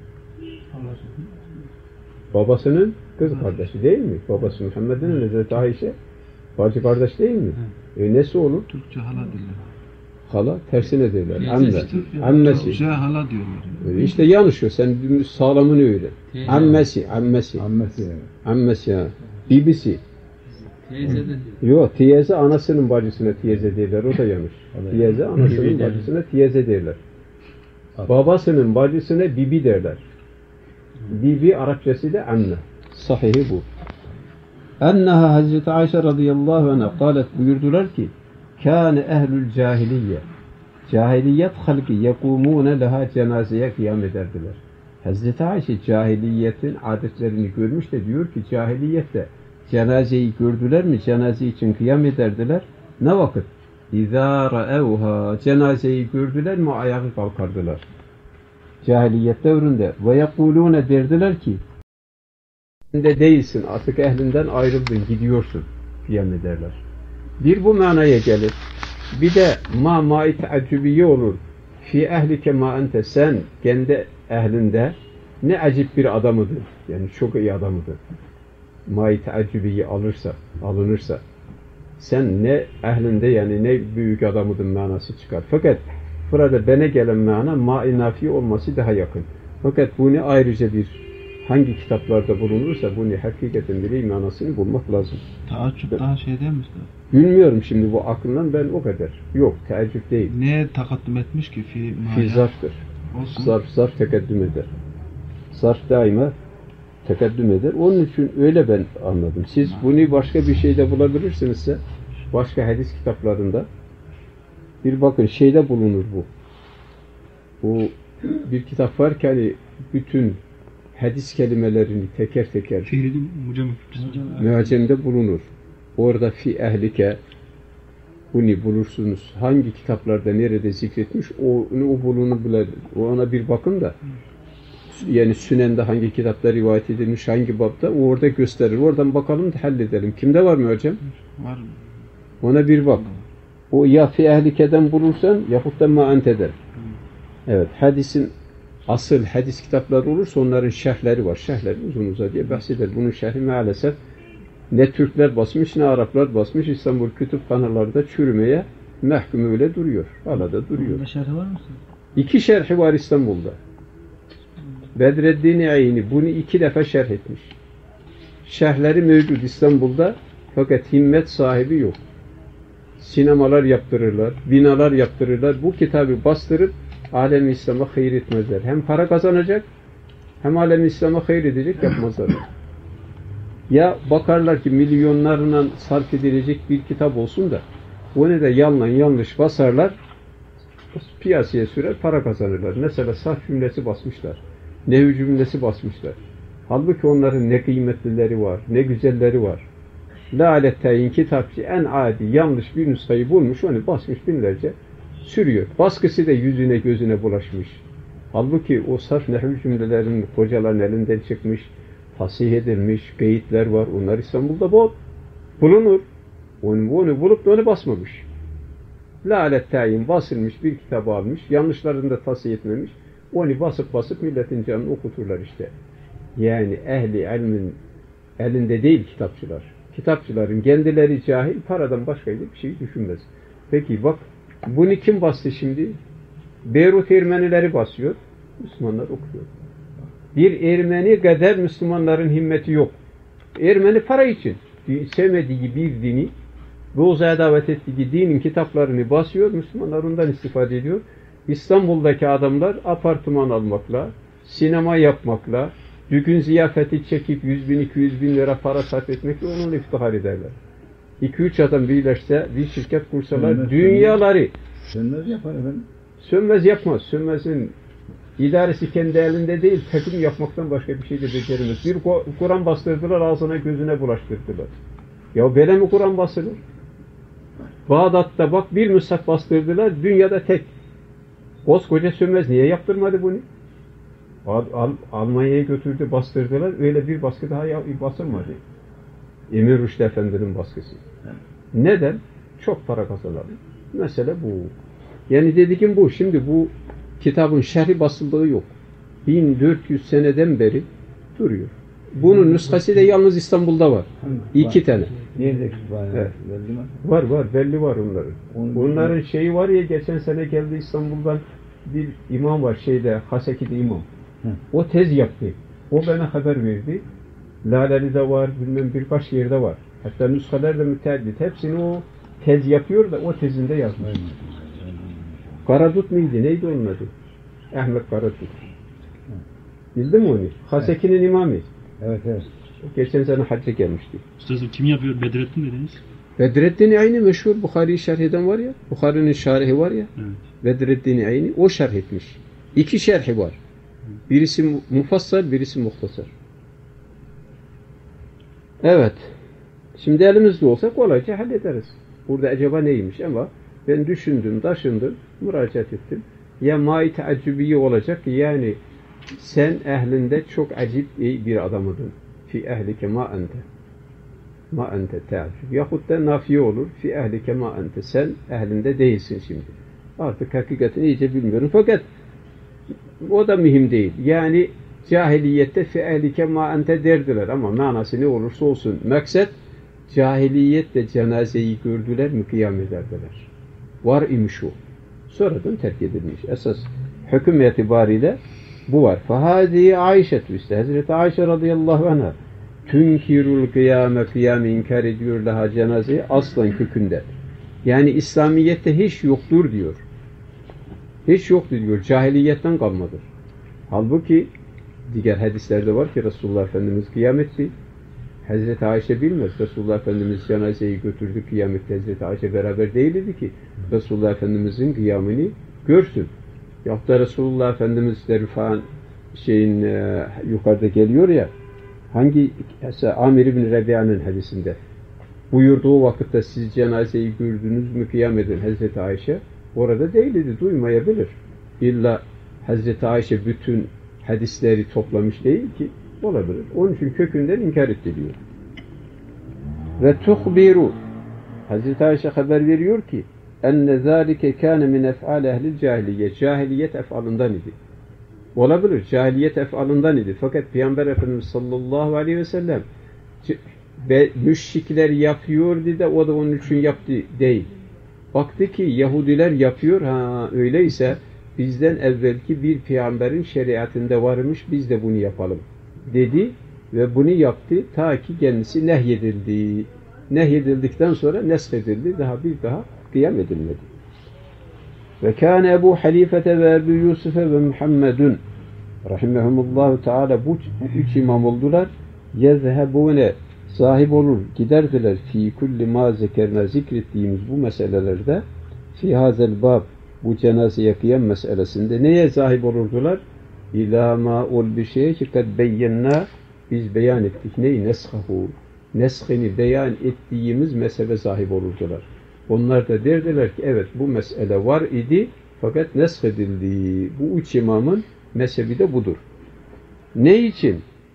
Babasının kız kardeşi değil mi? Babası Muhammed'in Hazreti Ayşe bacı kardeş değil mi? Nesi olur? Türkçe hala diyorlar. Hala tersine derler. Amme. Ammesi. Türkçe hala diyorlar. İşte yanlış o. Sen sağlamını öyle. Ammesi. Ammesi. Ammesi ya. Bibisi. Teyze de diyor. Yok, teyze anasının bacısına teyze derler. O da yanlış. Teyze anasının bacısına teyze derler. Babasının bacısına bibi derler. Bibi Arapçası da amme. Sahihi bu. Enneha Hazreti Ayşe radıyallahu anha kâlet, buyurdular ki kâne ehlül cahiliye, cahiliyet halkı yekumûne leha, cenazeye kıyam ederdiler. Hazreti Ayşe cahiliyetin adetlerini görmüş de diyor ki cahiliyette cenazeyi gördüler mi cenaze için kıyam ederdiler. Ne vakit? İzâ ra'evha, cenazeyi gördüler mi ayağa kalkardılar. Cahiliyet devrinde ve yekulûne derdiler ki değilsin, artık ehlinden ayrıldın, gidiyorsun kıyam ederler. Bir bu manaya gelir. Bir de ma-i teaccübiye olur. Fi ehlike ma ente, sen kendi ehlinde ne acip bir adamıdır. Yani çok iyi adamıdır. Ma-i teaccübiye alınırsa sen ne ehlinde, yani ne büyük adamıdın manası çıkar. Fakat burada bana gelen mana ma-i nafi olması daha yakın. Fakat bunu ayrıca bir hangi kitaplarda bulunursa bunu hakikaten bir manasını bulmak lazım. Taaccüp daha şey değil mi usta? Bilmiyorum şimdi bu aklımdan, ben o kadar. Yok, teaccüp değil. Neye takaddüm etmiş ki? Fi zarftır. Olsun. Zarf tekaddüm eder. Zarf daima Tekaddüm eder. Onun için öyle ben anladım. Siz bunu başka bir şeyde bulabilirsinizse, başka hadis kitaplarında bir bakın şeyde bulunur bu. Bu bir kitap var ki hani bütün hadis kelimelerini teker teker Fihri'nin müacemde bulunur. Orada fi ehlike bunu bulursunuz. Hangi kitaplarda nerede zikretmiş o bulunabilir. Ona bir bakın da yani Sünen'de hangi kitapta rivayet edilmiş, hangi babda orada gösterir. Oradan bakalım da halledelim. Kimde var mı hocam? Var. Ona bir bak. O ya fi ehlikeden bulursan yahut da ma enteden. Evet. Hadisin asıl hadis kitapları olursa onların şerhleri var. Şerhleri uzun uzadıya bahseder. Bunun şerhi maalesef ne Türkler basmış ne Araplar basmış. İstanbul kütüphanelarda çürümeye mahkum öyle duruyor. Hala da duruyor. Bunda şerhi var mı? 2 şerhi var İstanbul'da. Bedreddin Ayni bunu 2 defa şerh etmiş. Şerhleri mevcut İstanbul'da fakat himmet sahibi yok. Sinemalar yaptırırlar, binalar yaptırırlar. Bu kitabı bastırıp alem-i İslam'a hayır etmezler. Hem para kazanacak hem alem-i İslam'a hayır edecek yapmazlar. Ya bakarlar ki milyonlarla sarf edilecek bir kitap olsun da onu da yanlış basarlar, piyasaya sürer, para kazanırlar. Mesela sarf cümlesi basmışlar. Nevi cümlesi basmışlar. Halbuki onların ne kıymetlileri var, ne güzelleri var. Lalettayin kitapçı en adi yanlış bir nüshayı bulmuş, onu basmış binlerce sürüyor. Baskısı da yüzüne gözüne bulaşmış. Halbuki o sarf nevi cümlelerin hocaların elinden çıkmış, fasih edilmiş, geyitler var. Onlar İstanbul'da bulunur. Onu bulup da onu basmamış. Lalettayin basılmış bir kitabı almış, yanlışlarını da tasih etmemiş. Onu basıp milletin canını okuturlar işte. Yani ehli ilmin elinde değil kitapçılar. Kitapçıların kendileri cahil, paradan başka bir şey düşünmez. Peki bak, bunu kim bastı şimdi? Beyrut Ermenileri basıyor, Müslümanlar okuyor. Bir Ermeni kadar Müslümanların himmeti yok. Ermeni para için sevmediği bir dini, bozaya davet ettiği dinin kitaplarını basıyor, Müslümanlar ondan istifade ediyor. İstanbul'daki adamlar apartman almakla, sinema yapmakla, düğün ziyafeti çekip 100 bin, 200 bin lira para sarf etmekle onunla iftihar ederler. 2-3 adam birleşse, bir şirket kursalar, dünyaları Sönmez yapar efendim. Sönmez yapmaz. Sönmez'in idaresi kendi elinde değil, takım yapmaktan başka bir şey de beceremez. Bir Kur'an bastırdılar, ağzına gözüne bulaştırdılar. Ya böyle mi Kur'an basılır? Bağdat'ta bak bir müshaf bastırdılar, dünyada tek. Koskoca Sönmez niye yaptırmadı bunu? Almanya'ya götürdü, bastırdılar. Öyle bir baskı daha basılmadı. Emir Rüşd Efendi'nin baskısı. Neden? Çok para kazanalım. Mesele bu. Yani dediğim bu. Şimdi bu kitabın şerhi basıldığı yok. 1400 seneden beri duruyor. Bunun nüshası da yalnız İstanbul'da var. 2 tane. Nerede kütüphane? Evet. Belli mi? Var. Belli var onların. Onların şeyi var ya, geçen sene geldi İstanbul'dan bir imam var Haseki'de imam. O tez yaptı. O bana haber verdi. Laleli'de var, bilmem birkaç yerde var. Hatta nüshalar da müteaddit. Hepsini o tez yapıyor da o tezinde yazmış. Karadut muydu? Neydi onun adı? Ahmet Karadut. Bildin mi onu? Haseki'nin imamı. Evet. Geçen sene hacca gelmişti. Ustazım kim yapıyor? Bedrettin dediniz. Bedreddin Ayni meşhur Bukhari'yi şerh eden var ya. Bukhari'nin şerhi var ya. Evet. Bedreddin Ayni o şerh etmiş. 2 şerhi var. Birisi mufassal, birisi muhtasar. Evet. Şimdi elimizde olsa kolayca hallederiz. Burada acaba neymiş ama ben düşündüm, taşındım, müracaat ettim. Ya mai teaccübiye olacak, yani sen ehlinde çok acip bir adamıdın. Fi ehlike ma ente. Ma ente teaccüb. Yahut da nafiye olur. Fi ehlike ma ente. Sen ehlinde değilsin şimdi. Artık hakikatini iyice bilmiyorum. Fakat o da mühim değil. Yani cahiliyette fi ehlike ma ente derdiler ama manası ne olursa olsun. Maksat cahiliyette cenazeyi gördüler mi kıyam ederdiler. Var imiş o. Sonradan terk edilmiş. Esas hüküm itibariyle bu var. Fahadi Ayşe işte Hazreti Ayşe radıyallahu anha tünkirul kıyame inkar ediyor daha cenazeyi aslan kökünde. Yani İslamiyette hiç yoktur diyor. Hiç yoktur diyor. Cahiliyetten kalmadır. Halbuki diğer hadislerde var ki Resulullah Efendimiz kıyametti. Hazreti Ayşe bilmez. Resulullah Efendimiz cenazeyi götürdü kıyamette. Hazreti Ayşe beraber değildi ki Resulullah Efendimizin kıyamını görsün. Yok da Resulullah Efendimiz de Rıfa'nın yukarıda geliyor ya, hangi Amir İbn Rebiya'nın hadisinde buyurduğu vakitte siz cenazeyi gördünüz mü kıyam edin Hazreti Ayşe orada değildi, duymayabilir. İlla Hazreti Ayşe bütün hadisleri toplamış değil ki, olabilir. Onun için kökünden inkar ediliyor. Ve tuhbiru, Hazreti Ayşe haber veriyor ki enne zâlike kâne min ef'al ehlil cahiliye, cahiliyet ef'alından idi. Olabilir, cahiliyet ef'alından idi. Fakat Peygamber Efendimiz sallallahu aleyhi ve sellem müşrikler yapıyordu da o da onun için yaptı değil. Baktı ki Yahudiler yapıyor, öyleyse bizden evvelki bir peygamberin şeriatında varmış, biz de bunu yapalım dedi ve bunu yaptı ta ki kendisi nehyedildi. Nehyedildikten sonra neshedildi, bir daha kıyam edilmedi. Ve kâne Ebu Halifete ve Ebu Yusuf'e ve Muhammedun rahimehumullahu teala, bu üç imam oldular. Yezhebune, sahip olur, giderdiler fi kulli ma zekerna, zikrettiğimiz bu meselelerde, fi hazel bab, bu cenazeye kıyam meselesinde neye sahip olurdular? İlâ mâ ol bir şeye ki kad beyyenna, biz beyan ettik. Neyi? Neshahu. Neshini beyan ettiğimiz mesele sahip olurdular. Onlar da derdiler ki evet bu mesele var idi fakat neshedildi. Bu üç imamın mezhebi de budur. Ne için?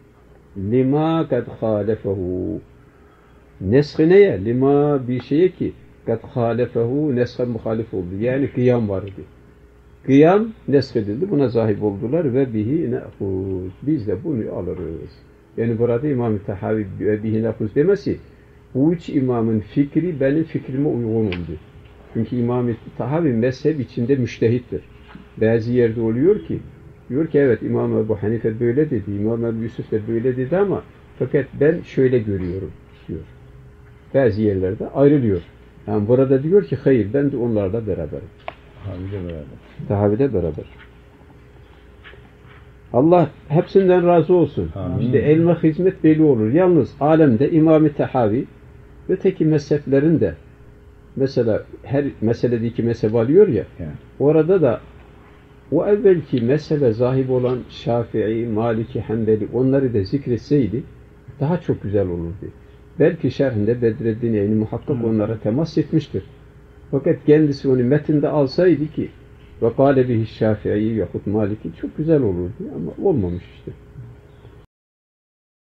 Lima kad halefehu. Nesh neye? Lima bir şeye ki kad halefehu, neshe muhalif oldu. Yani kıyam var idi. Kıyam neshedildi. Buna sahip oldular ve bihi ne'huz. Biz de bunu alırız. Yani burada İmam-ı Tahavi ve bihi ne'huz demesi, bu üç imamın fikri benim fikrime uygun oldu. Çünkü İmam-ı Tahavi mezhep içinde müştehittir. Bazı yerde oluyor ki, diyor ki evet İmam Ebu Hanife böyle dedi, İmam Ebu Yusuf da böyle dedi ama fakat ben şöyle görüyorum diyor. Bazı yerlerde ayrılıyor. Yani burada diyor ki hayır ben de onlarla beraberim. Tahavi'de beraber. Allah hepsinden razı olsun. Amin. İşte elme hizmet belli olur. Yalnız alemde İmam-ı Tahavi ve teki mezheplerin de mesela her meselede iki mezhep alıyor ya, yani. Orada da o evvelki mezhebe sahip olan Şafii, Maliki, Hanbeli onları da zikretseydi daha çok güzel olurdu. Belki şerhinde Bedreddin Eyni muhakkak onlara temas etmiştir. Fakat kendisi onu metinde alsaydı ki ve kâle bihi Şafii yahut Maliki çok güzel olurdu ama olmamış işte.